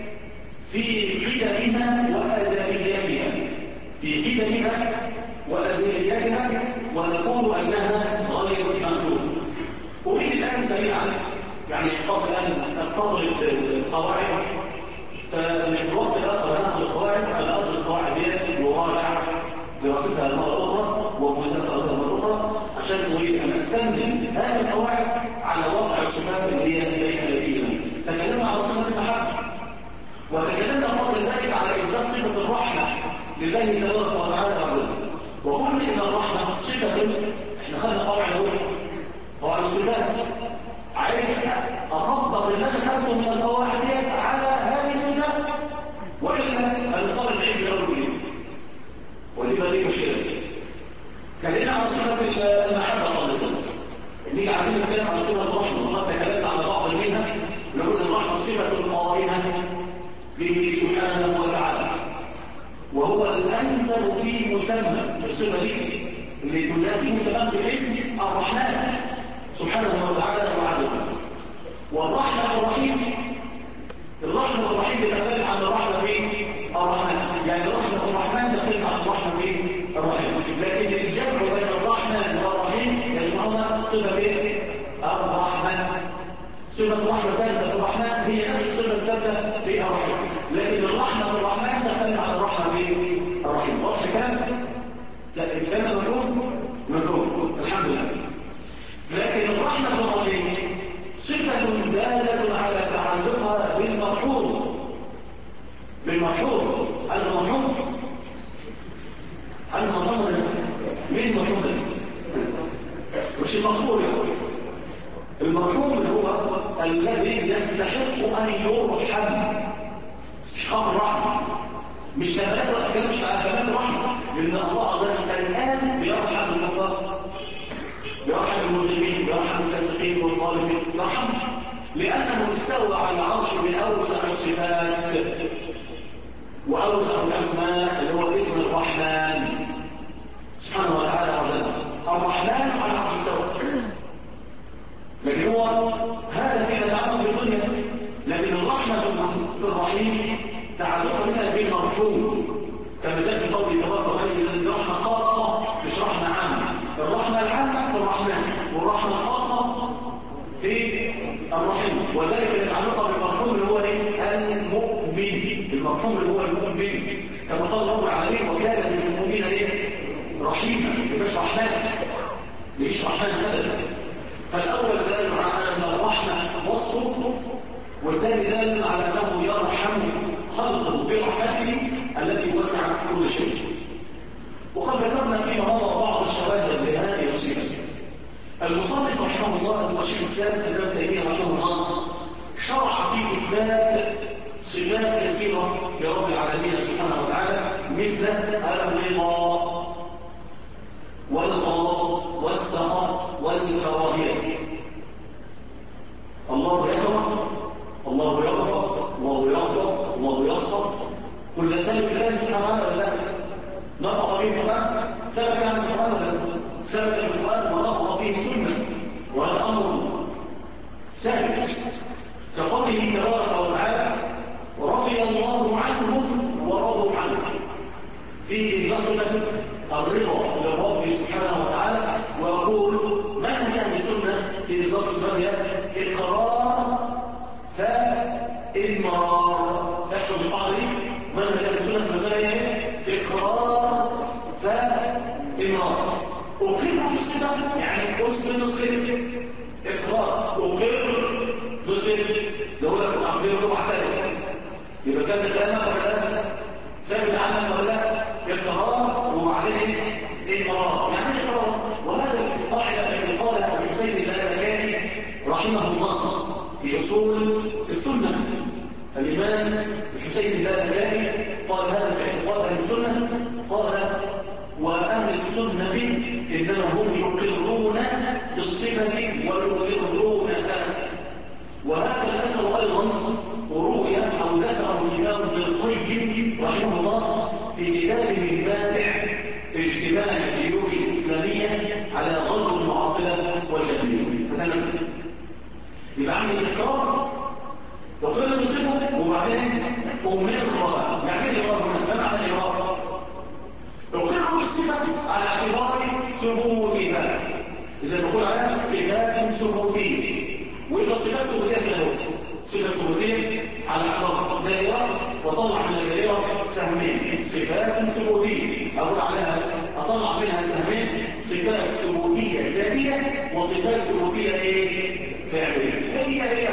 في قدمها وأزليتها، في قدمها وأزليتها، ونقول أنها غير مخلوق. أريد الآن سريعا يعني قبل أن أستطرد القواعد، فمن الوقت الآخر نأخذ القواعد، أنا أرجو القواعد دي يراجع دراستها مرة أخرى ومذاكرتها مرة أخرى، عشان أريد أن أستنزل هذه القواعد على واقع الصفات اللي هي بين أيدينا. تكلمنا على صفة المحبة، وتكلمنا قبل ذلك على إثبات صفة الرحمة لله تبارك وتعالى عز وقلنا إن الرحمة صفة، إحنا خدنا قواعد الصفات، عايز أخطط اللي أنا خدته من القواعد دي على هذه الصفات، وإلا هنضطر نعيد من أول وجديد، ودي بقى دي مشكلة. كلمنا عن صفة المحبة خالصا، نيجي عايزين نتكلم عن صفة الرحمة، وقد تكلمنا على بعض منها، نقول إن الرحمة صفة قائمة به سبحانه وتعالى، وهو الأنسب في مسمى الصفة دي اللي تلازمه تمام بالاسم الرحمن سبحانه وتعالى وعلا. والرحمة الرحيم، الرحمة الرحيم بتختلف عن الرحمة في الرحمن، يعني رحمة الرحمن تختلف عن الرحمة في الرحيم، لكن الجمع بين الرحمن والرحيم يجمعنا صفة الرحمن. صفة الرحمة ثابتة في الرحمن هي نفس الصفة الثابتة في الرحيم، لكن الرحمة في الرحمن تختلف عن الرحمة في الرحيم. واضح الكلام؟ لا الكلام مفهوم الحمد لله. لكن الرحمة في الرحيم صفة دالة على تعلقها بالمرحوم. هذا المرحوم مين المرحوم؟ مش المغفور يا أخوي. المرحوم هو الذي يستحق أن يرحم استحقاق الرحمة، مش كمال الرحمة، لأن الله عز وجل الآن بيرحم الكفار، بيرحم المجرمين، بيرحم الفاسقين والظالمين، يرحمهم لأنه استوى على العرش بأوسع الصفات وأوسع الأسماء اللي هو اسم الرحمن سبحانه وتعالى عز وجل. الرحمن على العرش استوى، لكن هو هذا فيما يتعلق بالدنيا، لكن الرحمة في الرحيم تعلق منها بالمرحوم، كما جاء في قوله تبارك وتعالى ان رحمة خاصة مش رحمة عامة. الرحمة العامة في الرحمن، والرحمة الخاصة في الرحيم، وذلك يتعلق بالمرحوم اللي هو المؤمن، المرحوم اللي هو المؤمن، كما قال رب العالمين وكان بالمؤمنين رحيما، مش رحمن ابدا. فالاول دال على ان الرحمه وصفه، والثاني دال على انه يرحم خلقه برحمته التي وسعت كل شيء. وقد ذكرنا فيما مضى بعض الشواهد لهذه الصفه. المصنف رحمه الله والشيخ الاسلام ابن تيميه رحمه الله شرع في اثبات صفات كثيره لرب العالمين سبحانه وتعالى، مثل الرضا والغضب والسخط والكراهيه. الله يكره، الله يغضب، الله يغضب، الله يسخط، كل ذلك الله سبحانه وتعالى ولا لا؟ نطق به القرآن، سلك عن القرآن ولا لا؟ سلك القرآن ونطق به سنة، وهذا أمر ثابت كقوله تبارك وتعالى رضي الله عنهم ورضوا عنه، فيه نصب الرضا للرب سبحانه وتعالى في إصدار صفاتها إقرار فإمرار. احفظ القاعدة دي. ماذا كان السنة في المسألة ايه؟ إقرار فإمرار. أقر بالصفة يعني أثبت الصفة. إقرار أقر بصفة لو لك أقر واعترف يبقى كان كلامك ولا لا؟ ثابت عنك ولا لا؟ إقرار وبعدين إقرار يعني إقرار. وهذا القاعدة التي قالها ابن حسين اللالكائي رحمه الله في أصول السنة. الإمام الحسين اللالكائي قال هذا في اعتقاد أهل السنة. قال وأهل السنة إنما هم يقرون بالصفة ويقرونها. وهذا الأثر أيضا روي أو ذكره الإمام ابن القيم رحمه الله في كتابه البارع اجتماع الجيوش الإسلامية على غزو المعاطلة والجهمية. فتنبه يبقى عندي إقرار تقر بصفة وبعدين أمر يعني إيه إقرار هنا؟ ما معنى الإقرار؟ تقر بالصفة على اعتبار ثبوتها. إذا نقول عليها صفات ثبوتية. وإذا صفات ثبوتية كده صفة ثبوتية على اعتبار دائرة وطلع من الدائرة سهمين صفات ثبوتية. أقول عليها أطلع منها سهمين صفات ثبوتية ذاتية وصفات ثبوتية إيه؟ فعلية. هي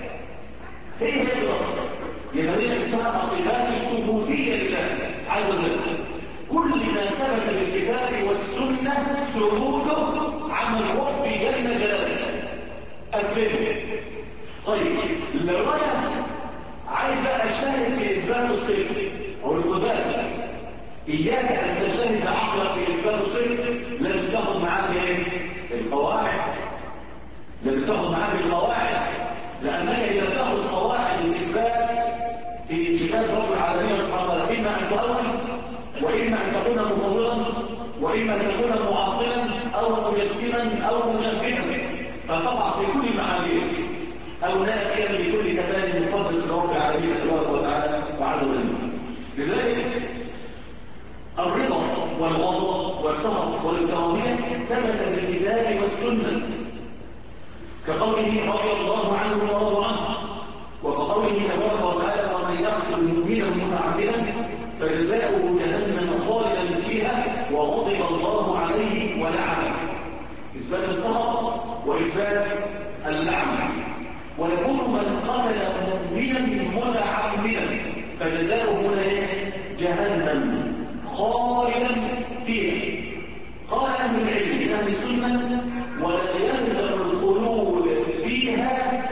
يبقى دي اسمها صفات الثبوتية لله عز وجل. كل ما ثبت بالكتاب والسنة ثبوته عن الرب جل جلاله أثبته. طيب لو أنا عايز بقى أجتهد في إثبات الصفة أو الخبال إياك أن تجتهد عقلك في إثبات الصفة لازم تاخد معاك إيه؟ القواعد. لازم تاخد معاك القواعد لأنك إذا تأخذ قواعد الإثبات في كتاب رب العالمين سبحانه وتعالى إما أن تؤول وإما أن تكون مفوضا وإما أن تكون معطلا أو مجسما أو مشبها فتقع في كل المحاذير أو نافيا لكل كمال مقدس رب العالمين تبارك وتعالى وعز وجل. لذلك الرضا والغضب والسخط والكراهية ثبت بالكتاب والسنة كقوله رضي الله عنه ورضوا عنه وكقوله تبارك وتعالى ومن يقتل مؤمنا متعمدا فجزاؤه جهنم خالدا فيها وغضب الله عليه ولعنه. إثبات السخط وإثبات اللعنة. ويقول من قتل مؤمنا متعمدا فجزاؤه هنا جهنم خالدا فيها. قال أهل العلم من أهل السنة ولا يلزم الخلود فيها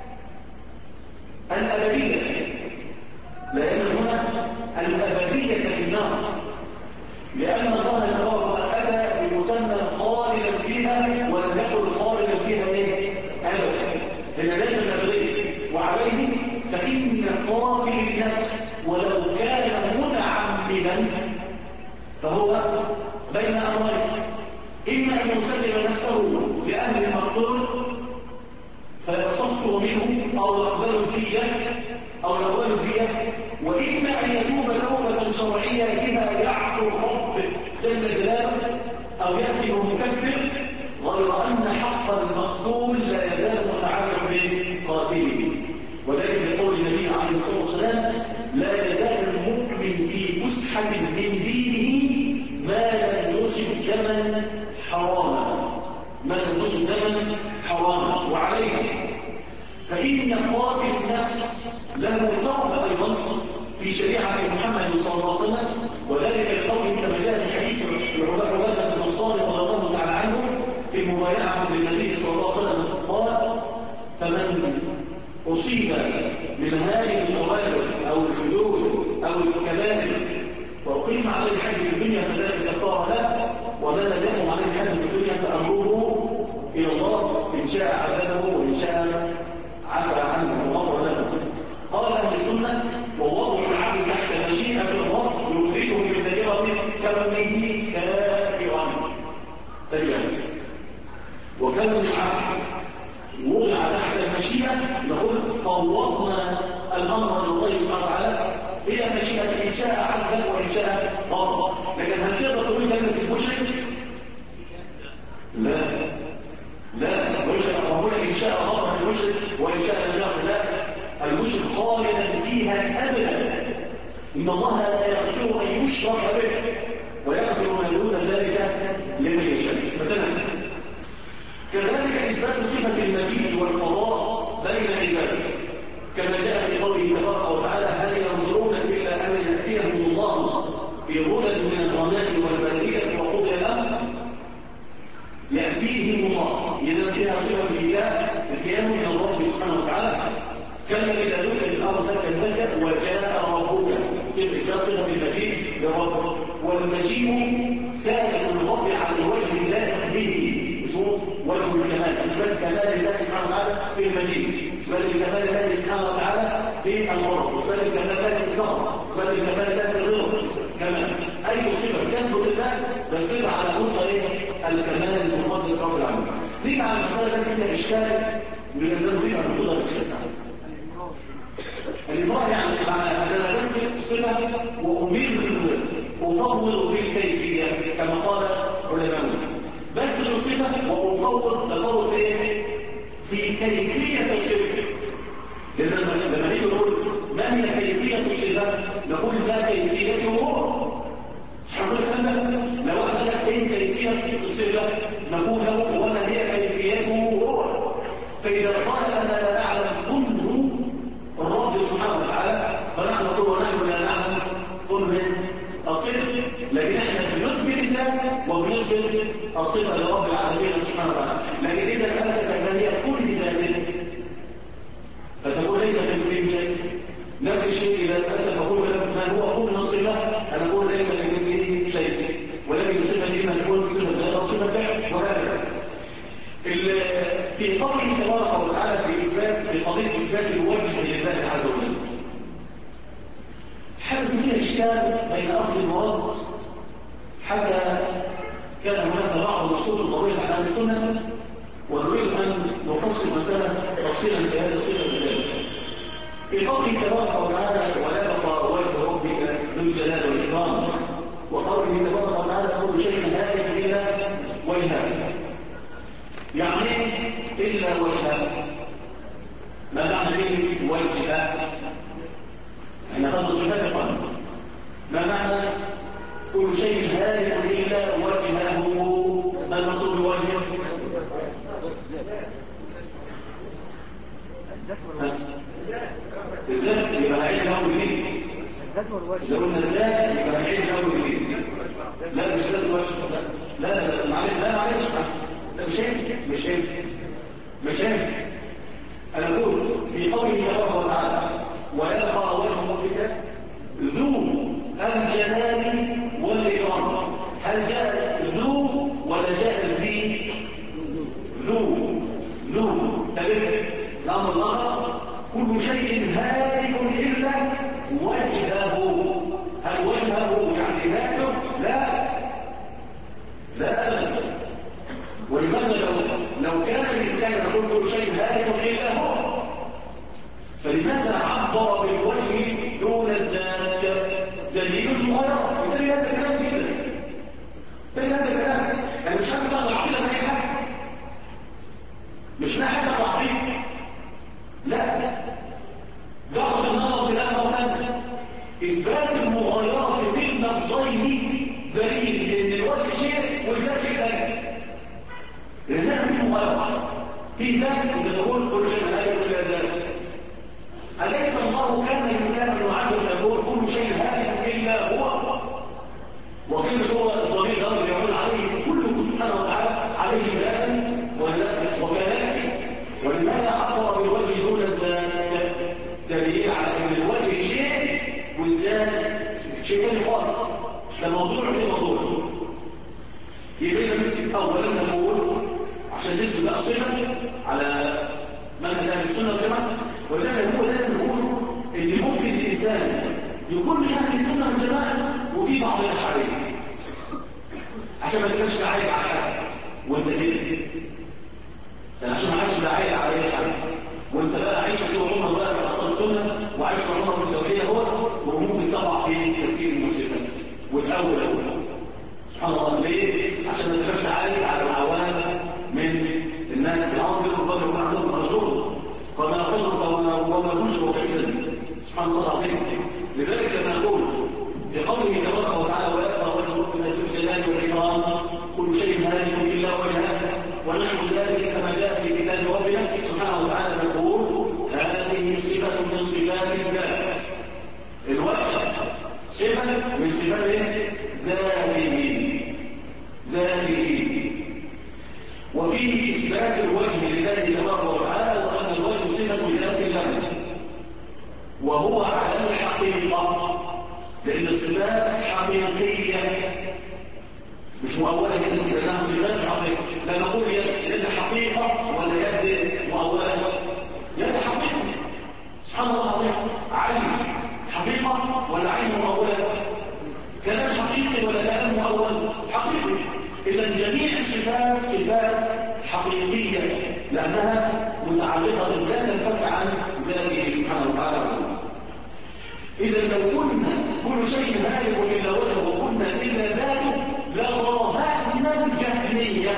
الأبدية. لا يلزم هنا الأبدية في النار لأن الله تبارك أتى بمسمى خالدا فيها ولم يقل خالدا فيها أبدا لأن لازم الأبدية. وعليه فإن قاتل النفس ولو كان متعمدا فهو بين أمرين إما أن يسلم نفسه لأهل المقتول فيقتصر منه أو يقبل الدية وإما أن يتوب توبة شرعية بها يعفو الرب جل جلاله أو يأتي مكفر غير أن حق المقتول لا يزال متعلق بقاتله. وذلك بقول النبي عليه الصلاة والسلام لا يزال المؤمن في فسحة من دينه ما لم يصب دما حراما وعليه فإن قاتل النفس له توبة أيضا في شريعة محمد صلى الله عليه وسلم. وذلك لقوله كما جاء في حديث عبادة بن الصالح رضي الله تعالى عنه في المبايعة للنبي صلى الله عليه وسلم قال فمن أصيب من هذه القوارب أو الحدود أو الكبائر وأقيم عليه الحد في الدنيا فذلك كفاره له وما لم يقم عليه الحد في الدنيا فأمره إلى الله إن شاء عذبه وإن شاء عفى عنه وغفر له. قال أهل السنة ووضع العبد تحت مشيئة الله يخرجه من دائرة كونه كافرا. وكون العبد وضع تحت المشيئة نقول فوضنا الأمر لله سبحانه وتعالى إلى مشيئة إن شاء عذب وإن شاء غفر. لكن هل تقدر تقول كلمة المشرك؟ لا مش المشرك وإن شاء لم يغفر له المشرك خالدا فيها أبدا. إن الله لا يغفر أن يشرك به ويغفر ما دون ذلك لمن يشاء. مثلا كذلك إثبات صفة المجيء والقضاء بين عباده كما جاء في قوله تبارك وتعالى هل ينظرون إلا أن يأتيهم الله في ظلل من الغمام والملائكة وقضي الأمر. يأتيهم الله إذا فيها صفة الإله اتيان من الله سبحانه وتعالى كما إذا ذكر الأمر ذاك وجاء ربك صفة المجيء لرب والمجيء سائل من رب على الوجه اللائق به اسمه وجه الكمال. إثبات كمال الله سبحانه وتعالى في المجيء، إثبات كمال الله سبحانه وتعالى في المرض، إثبات كمال الله في الصبر، إثبات كمال الله في الرضا كمان. أي صفة تثبت الله بس على نقطة الكمال المقدس رب العالمين. نيجي على المسألة التي فيها إشكال من أن نريد أن نقول الإشكال. الإمرار يعني أنا بس صفة وأمير أفوض في الكيفية كما قال علماؤنا. بس الصفة وأفوض تفوض في كيفية الصفة. لما نيجي نقول ما هي كيفية الصفة نقول ما كيفيته هو. مش هنقول الكلام ده. لو أخذت إيه كيفية الصفة نقول له وما هي كيفيته هو. فإذا قال أنا لا أعلم كنه الرب سبحانه وتعالى فنحن نقول ونحن لا نعلم كنه الصفة. لكن احنا بنثبت الذات وبنثبت الصفة لرب العالمين سبحانه وتعالى. لكن إذا سألتك ما هي كل ذاته فتقول ليس كمثله شيء. نفس الشيء إذا سألتك فقول ما هو كل الصفة أنا أقول ليس كمثله شيء. ولكن الصفة إما تكون صفة ذات أو صفة فعل وهكذا. في قوله تبارك وتعالى في قضية إثبات الوجه لله عز وجل حدث فيها إشكال بين أخذ المراد حتى كان هناك بعض النصوص الطويلة على أهل السنة ونريد أن نفصل مسألة تفصيلا في هذه الصفة المسألة. في قوله تبارك وتعالى ولا يبقى وجه ربك ذو الجلال والإكرام وقوله تبارك وتعالى كل شيء هادئ إلا وجهه يعني إلا وجهه. ما معنى به وجهه؟ احنا خدنا صفات القلب. ما معنى كل شيء هادئ إلا وجهه؟ ما المقصود بوجهه؟ الذات يبقى هعيد الأول جديد. الذات والوجه إذا قلنا الذات يبقى هعيد الأول جديد. لا مش ذات الوجه. لا معلش لا مش هيك. أنا أقول في قوله تبارك وتعالى ويبقى وجه ربك ذو الجلال والإكرام. هل جاء ذو ولا جاء ذي؟ ذو تبقى الأمر الآخر كل شيء هالك إلا وجهه. هل وجهه يعني ذاته؟ لا أبدا. ولماذا لو كان الإنسان نقول كل شيء هالك إلا هو فلماذا عبر بالوجه دون الذات؟ دليل المغايرة. بالتالي هذا الكلام كده. يعني مش هتبقى العقيدة زي حاجة مش حاجة العقيدة. لا جاءت النظر في الآخر وكان إثبات المغايرة في اللفظين دليل إن الوجه شيء والذات شيء ثاني. لأنها في مغايرة في ذات إذا تقول كل شيء لا يقول إلا ذات. أليس الله كان يمكن وعده أن يقول كل شيء هالك إلا هو؟ وكلمة هو الضمير ده يقول عليه كله سبحانه وتعالى عليه ذات وكذلك. ولماذا عبر بالوجه دون الذات؟ دليل على أن الوجه شيء والذات شيء ثاني خالص. ده موضوع في موضوع. إذا أولا نقول عشان نثبت بقى صفة على منهج أهل السنة والجماعة وذلك هو ده نقوله إن ممكن الإنسان يكون من أهل السنة والجماعة وفي بعض الأشعرية عشان ما تبقاش داعية على حد وأنت كده. يعني عشان ما عادش داعية على أي حد وأنت بقى عايش في عمر بقى في أصل السنة وعايش في عمر بالتوحيد هو وممكن تقع في تفسير المصيبة والأول سبحان الله. ليه؟ عشان ما تبقاش عالي على العوام من الناس العظيم وقدر يكون عندهم مجهول يكونش واقعيا سبحان الله العظيم. لذلك لما نقول في قوله تبارك وتعالى ويبقى وجه ربنا ذو الجلال والاكرام كل شيء هالك الا وجهه ونحو ذلك كما جاء في كتاب ربنا سبحانه وتعالى نقول هذه صفه من صفات الذات. الوجه صفه من صفات ذاته وفيه اثبات الوجه لله تبارك وتعالى وان الوجه صفه ذات له وهو على الحقيقه لان الصفات حقيقيه مش مؤوله لانها صفات حقيقيه. لا نقول يد حقيقه ولا يد مؤوله. يد حقيقه سبحان الله العظيم. عين حقيقه ولا عين مؤوله؟ كلام حقيقي ولا كلام مؤول؟ حقيقي. اذا جميع الصفات صفات حقيقيه لانها متعلقه لا تنفك عن ذاته سبحانه وتعالى. اذا لو قلنا كل شيء هالك الا وجهه وقلنا الا ذاته لظاهرنا الجهميه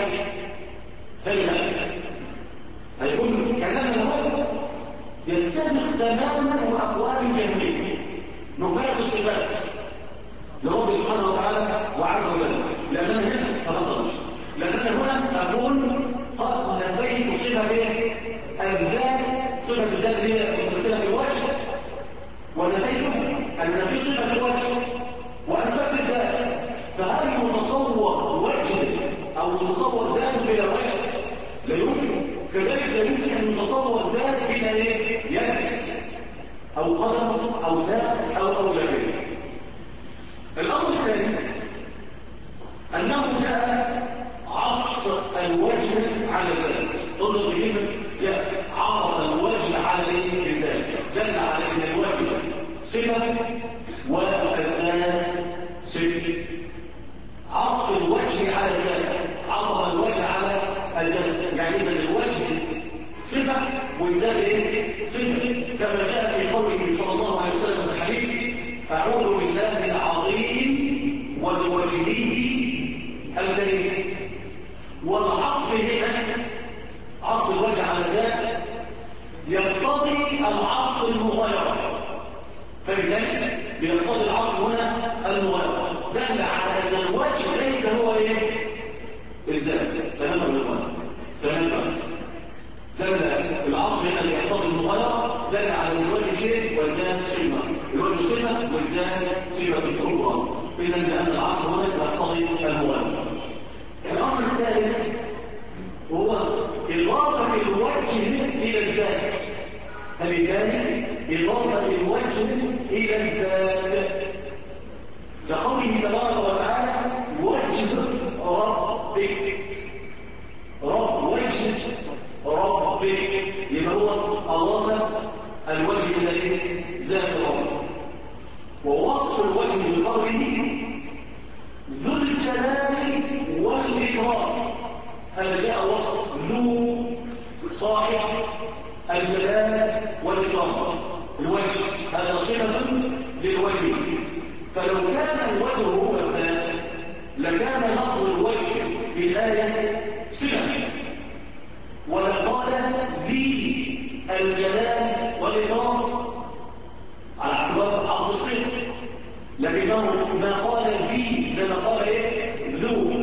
هيكون كلامنا هو يتفق تماما مع اقوال الجهميه نفاذ الصفات لرب سبحانه وتعالى وعز وجل. لاننا هنا تنظرش لاننا هنا اكون قد نفيت صفه الذات صفه الذات هي متصله بالوجه ونفيت ان نفي صفه الوجه واثبت الذات. فهل متصور وجه او متصور ذات بلا وجه؟ لا يمكن. كذلك لا يمكن ان يتصور ذات بلا يد او قدم او ساق او غيره. الامر الثاني انه جاء عطف الوجه على الذات. انظر بكلمه جاء عطف الوجه على الذات دل على ان الوجه صفه والذات صفه. عطف الوجه على الذات عطف الوجه على الذات يعني اذا الوجه صفه والذات صفه كما جاء في قوله صلى الله عليه وسلم في الحديث أعوذ بالله العظيم وبوجهه الكريم. والعطف هنا عطف الوجه على ذات يقتضي العطف المغايرة. فبالتالي يقتضي العطف هنا المغايرة دل على أن الوجه ليس هو الذات. تمام لا العطف هنا يقتضي المغايرة دل على أن الوجه شيء والذات شيء. الوجه صفة والذات صفة أخرى. إذا لأن العطف هنا يقتضي المغايرة. الأمر الثالث هو إضافة الوجه إلى الذات. فبالتالي إضافة الوجه إلى الذات كقوله تبارك وتعالى وجه ربك. وجه ربك يبقى هو أضاف الوجه إلى ذات ربك. ووصف الوجه بقوله ذو الجلال والإكرام. هذا جاء وصف ذو صاحب الجلال والإكرام. الوجه هذا صفة للوجه. فلو كان الوجه هو الذات لكان لفظ الوجه في الآية صفة ولقال ذي الجلال والإكرام على اعتبار عطف الصفة. لكنه ما قال ذي لما قال ذو.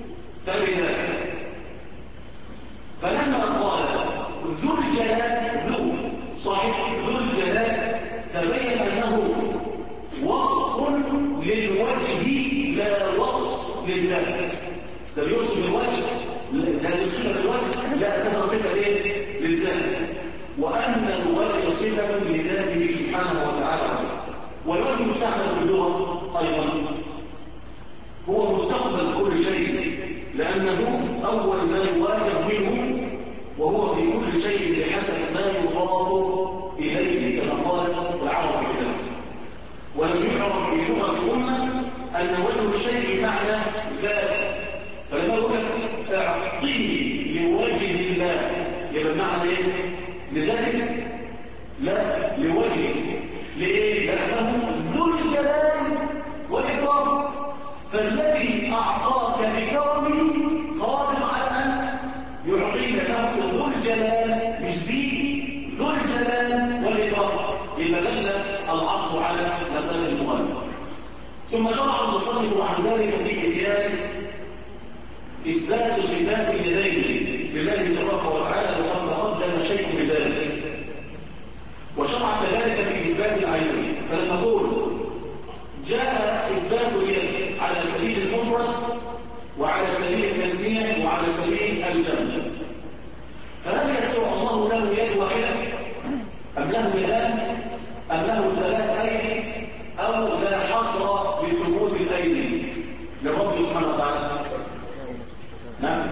فلما قال ذو الجلال ذو صاحب ذو الجلال تبين انه وصف للوجه لا وصف للذات. ده يوصف الوجه ده صفه الوجه لا ده صفه للذات. وان الوجه صفه لذاته سبحانه وتعالى. والوجه مستعمل في اللغه ايضا هو مستقبل كل شيء لانه اول ما يواجه منه وهو في كل شيء بحسب ما يضاف اليه كما قال العرب كده. ولم يعرف في لغه الامه ان وجه الشيء معنى ذات. فلما يقول لك اعطيه لوجه الله يبقى معنى لذلك لا لوجهه. ليه؟ لانه ذو الجلال والاكرام. فالذي اعطاك بكرمه قادر على ان يعطيك له ذو الجلال مش ذي ذو الجلال والاكرام. أيضا يبقى دل العطف على مسألة المغالبة. ثم شرع المصنف عن ذلك في إتيان إثبات صفات اليدين لله تبارك وتعالى وقد تقدم شيء بذلك، وشرع كذلك في إثبات العين. فلما نقول جاء إثبات اليد على سبيل المفرد وعلى سبيل التثنية وعلى سبيل الجمع، فهل يكون الله له يد واحدة أم له يدان أم له ثلاث أيدي أو لا حصر بثبوت الأيدي لرب سبحانه وتعالى؟ نعم.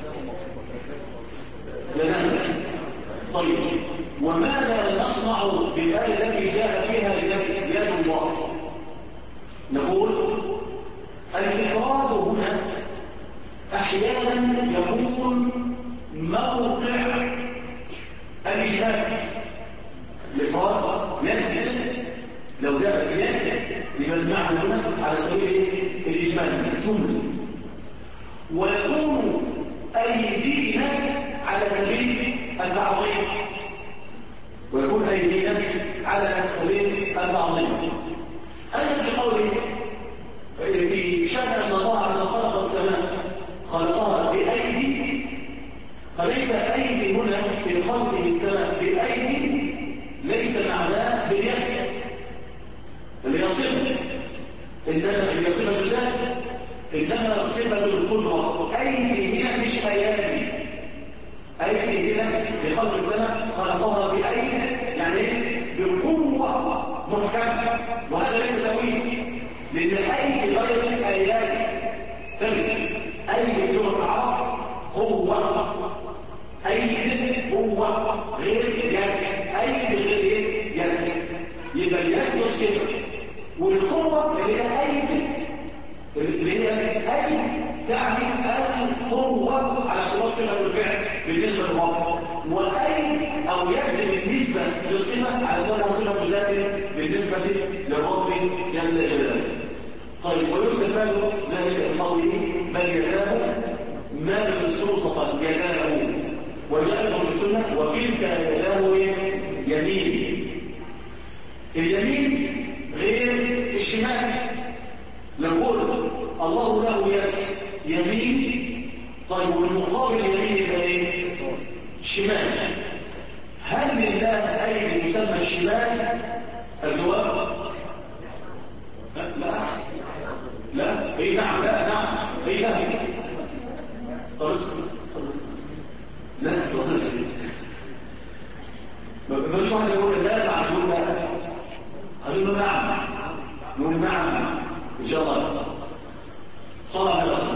طيب، وماذا نصنع بالآية التي جاء فيها يد الله؟ نقول الإفراد هنا أحيانا يكون موقع الإجمال. الإفراد يد، لو جاء يد يبقى المعنى هنا على سبيل الإجمال جملة، ويكون أيدينا على سبيل التعظيم، ويكون أيدينا على سبيل التعظيم. أنا في قولي في شأن أن الله عز وجل خلق السماء خلقها بأيدي، فليس أيدي هنا في خلقه السماء بأيدي ليس معناه باليد اللي يصفه، إنما اللي يصفه بالذات، إنما صفة القدرة. أيدي هنا مش أيادي، أيدي هنا في خلق السماء خلقها بأيدي يعني إيه؟ بقوة محكمة، وهذا ليس تأويل، لأن أيدي غير أيادي. تمام، أيدي في لغة العرب قوة، أيدي قوة غير يد، أيدي غير إيه؟ يد. يبقى اليد الصفة، والقوة اللي هي أيدي اللي هي أيدي تعني القوة على اعتبار صفة الفعل بالنسبة للواقع، وأي أو يد بالنسبة للصفة على اعتبار صفة ذاته بالنسبة للرب جل جلاله. طيب، ويستفاد ذلك بقوله بل يداه مبسوطة يداه، وجاء في السنة وكلتا يداه يمين. اليمين غير الشمال. نقول الله له يد يمين، طيب والمقابل اليمين يبقى ايه؟ شمال. هل لله ايدي يسمى الشمال؟ الجواب لا لا. ايه نعم، لا نعم، ايه لا. طب لا مش واحد يقول لا نعم، يقول لا، هتقول نعم، نقول نعم ان شاء الله. صلى على رسول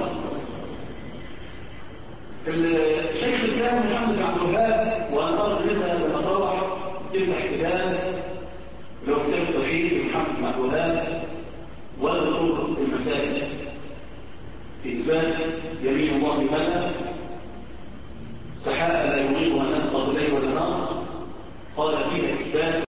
الشيخ الاسلام محمد بن عبد الوهاب، وانا ارى ان انت لما تروح تفتح كتاب لو كتاب التوحيد لمحمد بن عبد الوهاب واذكر المسائل في اثبات يمين الله ملأ سحاء لا يغيبها نفقه الليل والنهار، قال فيها اثبات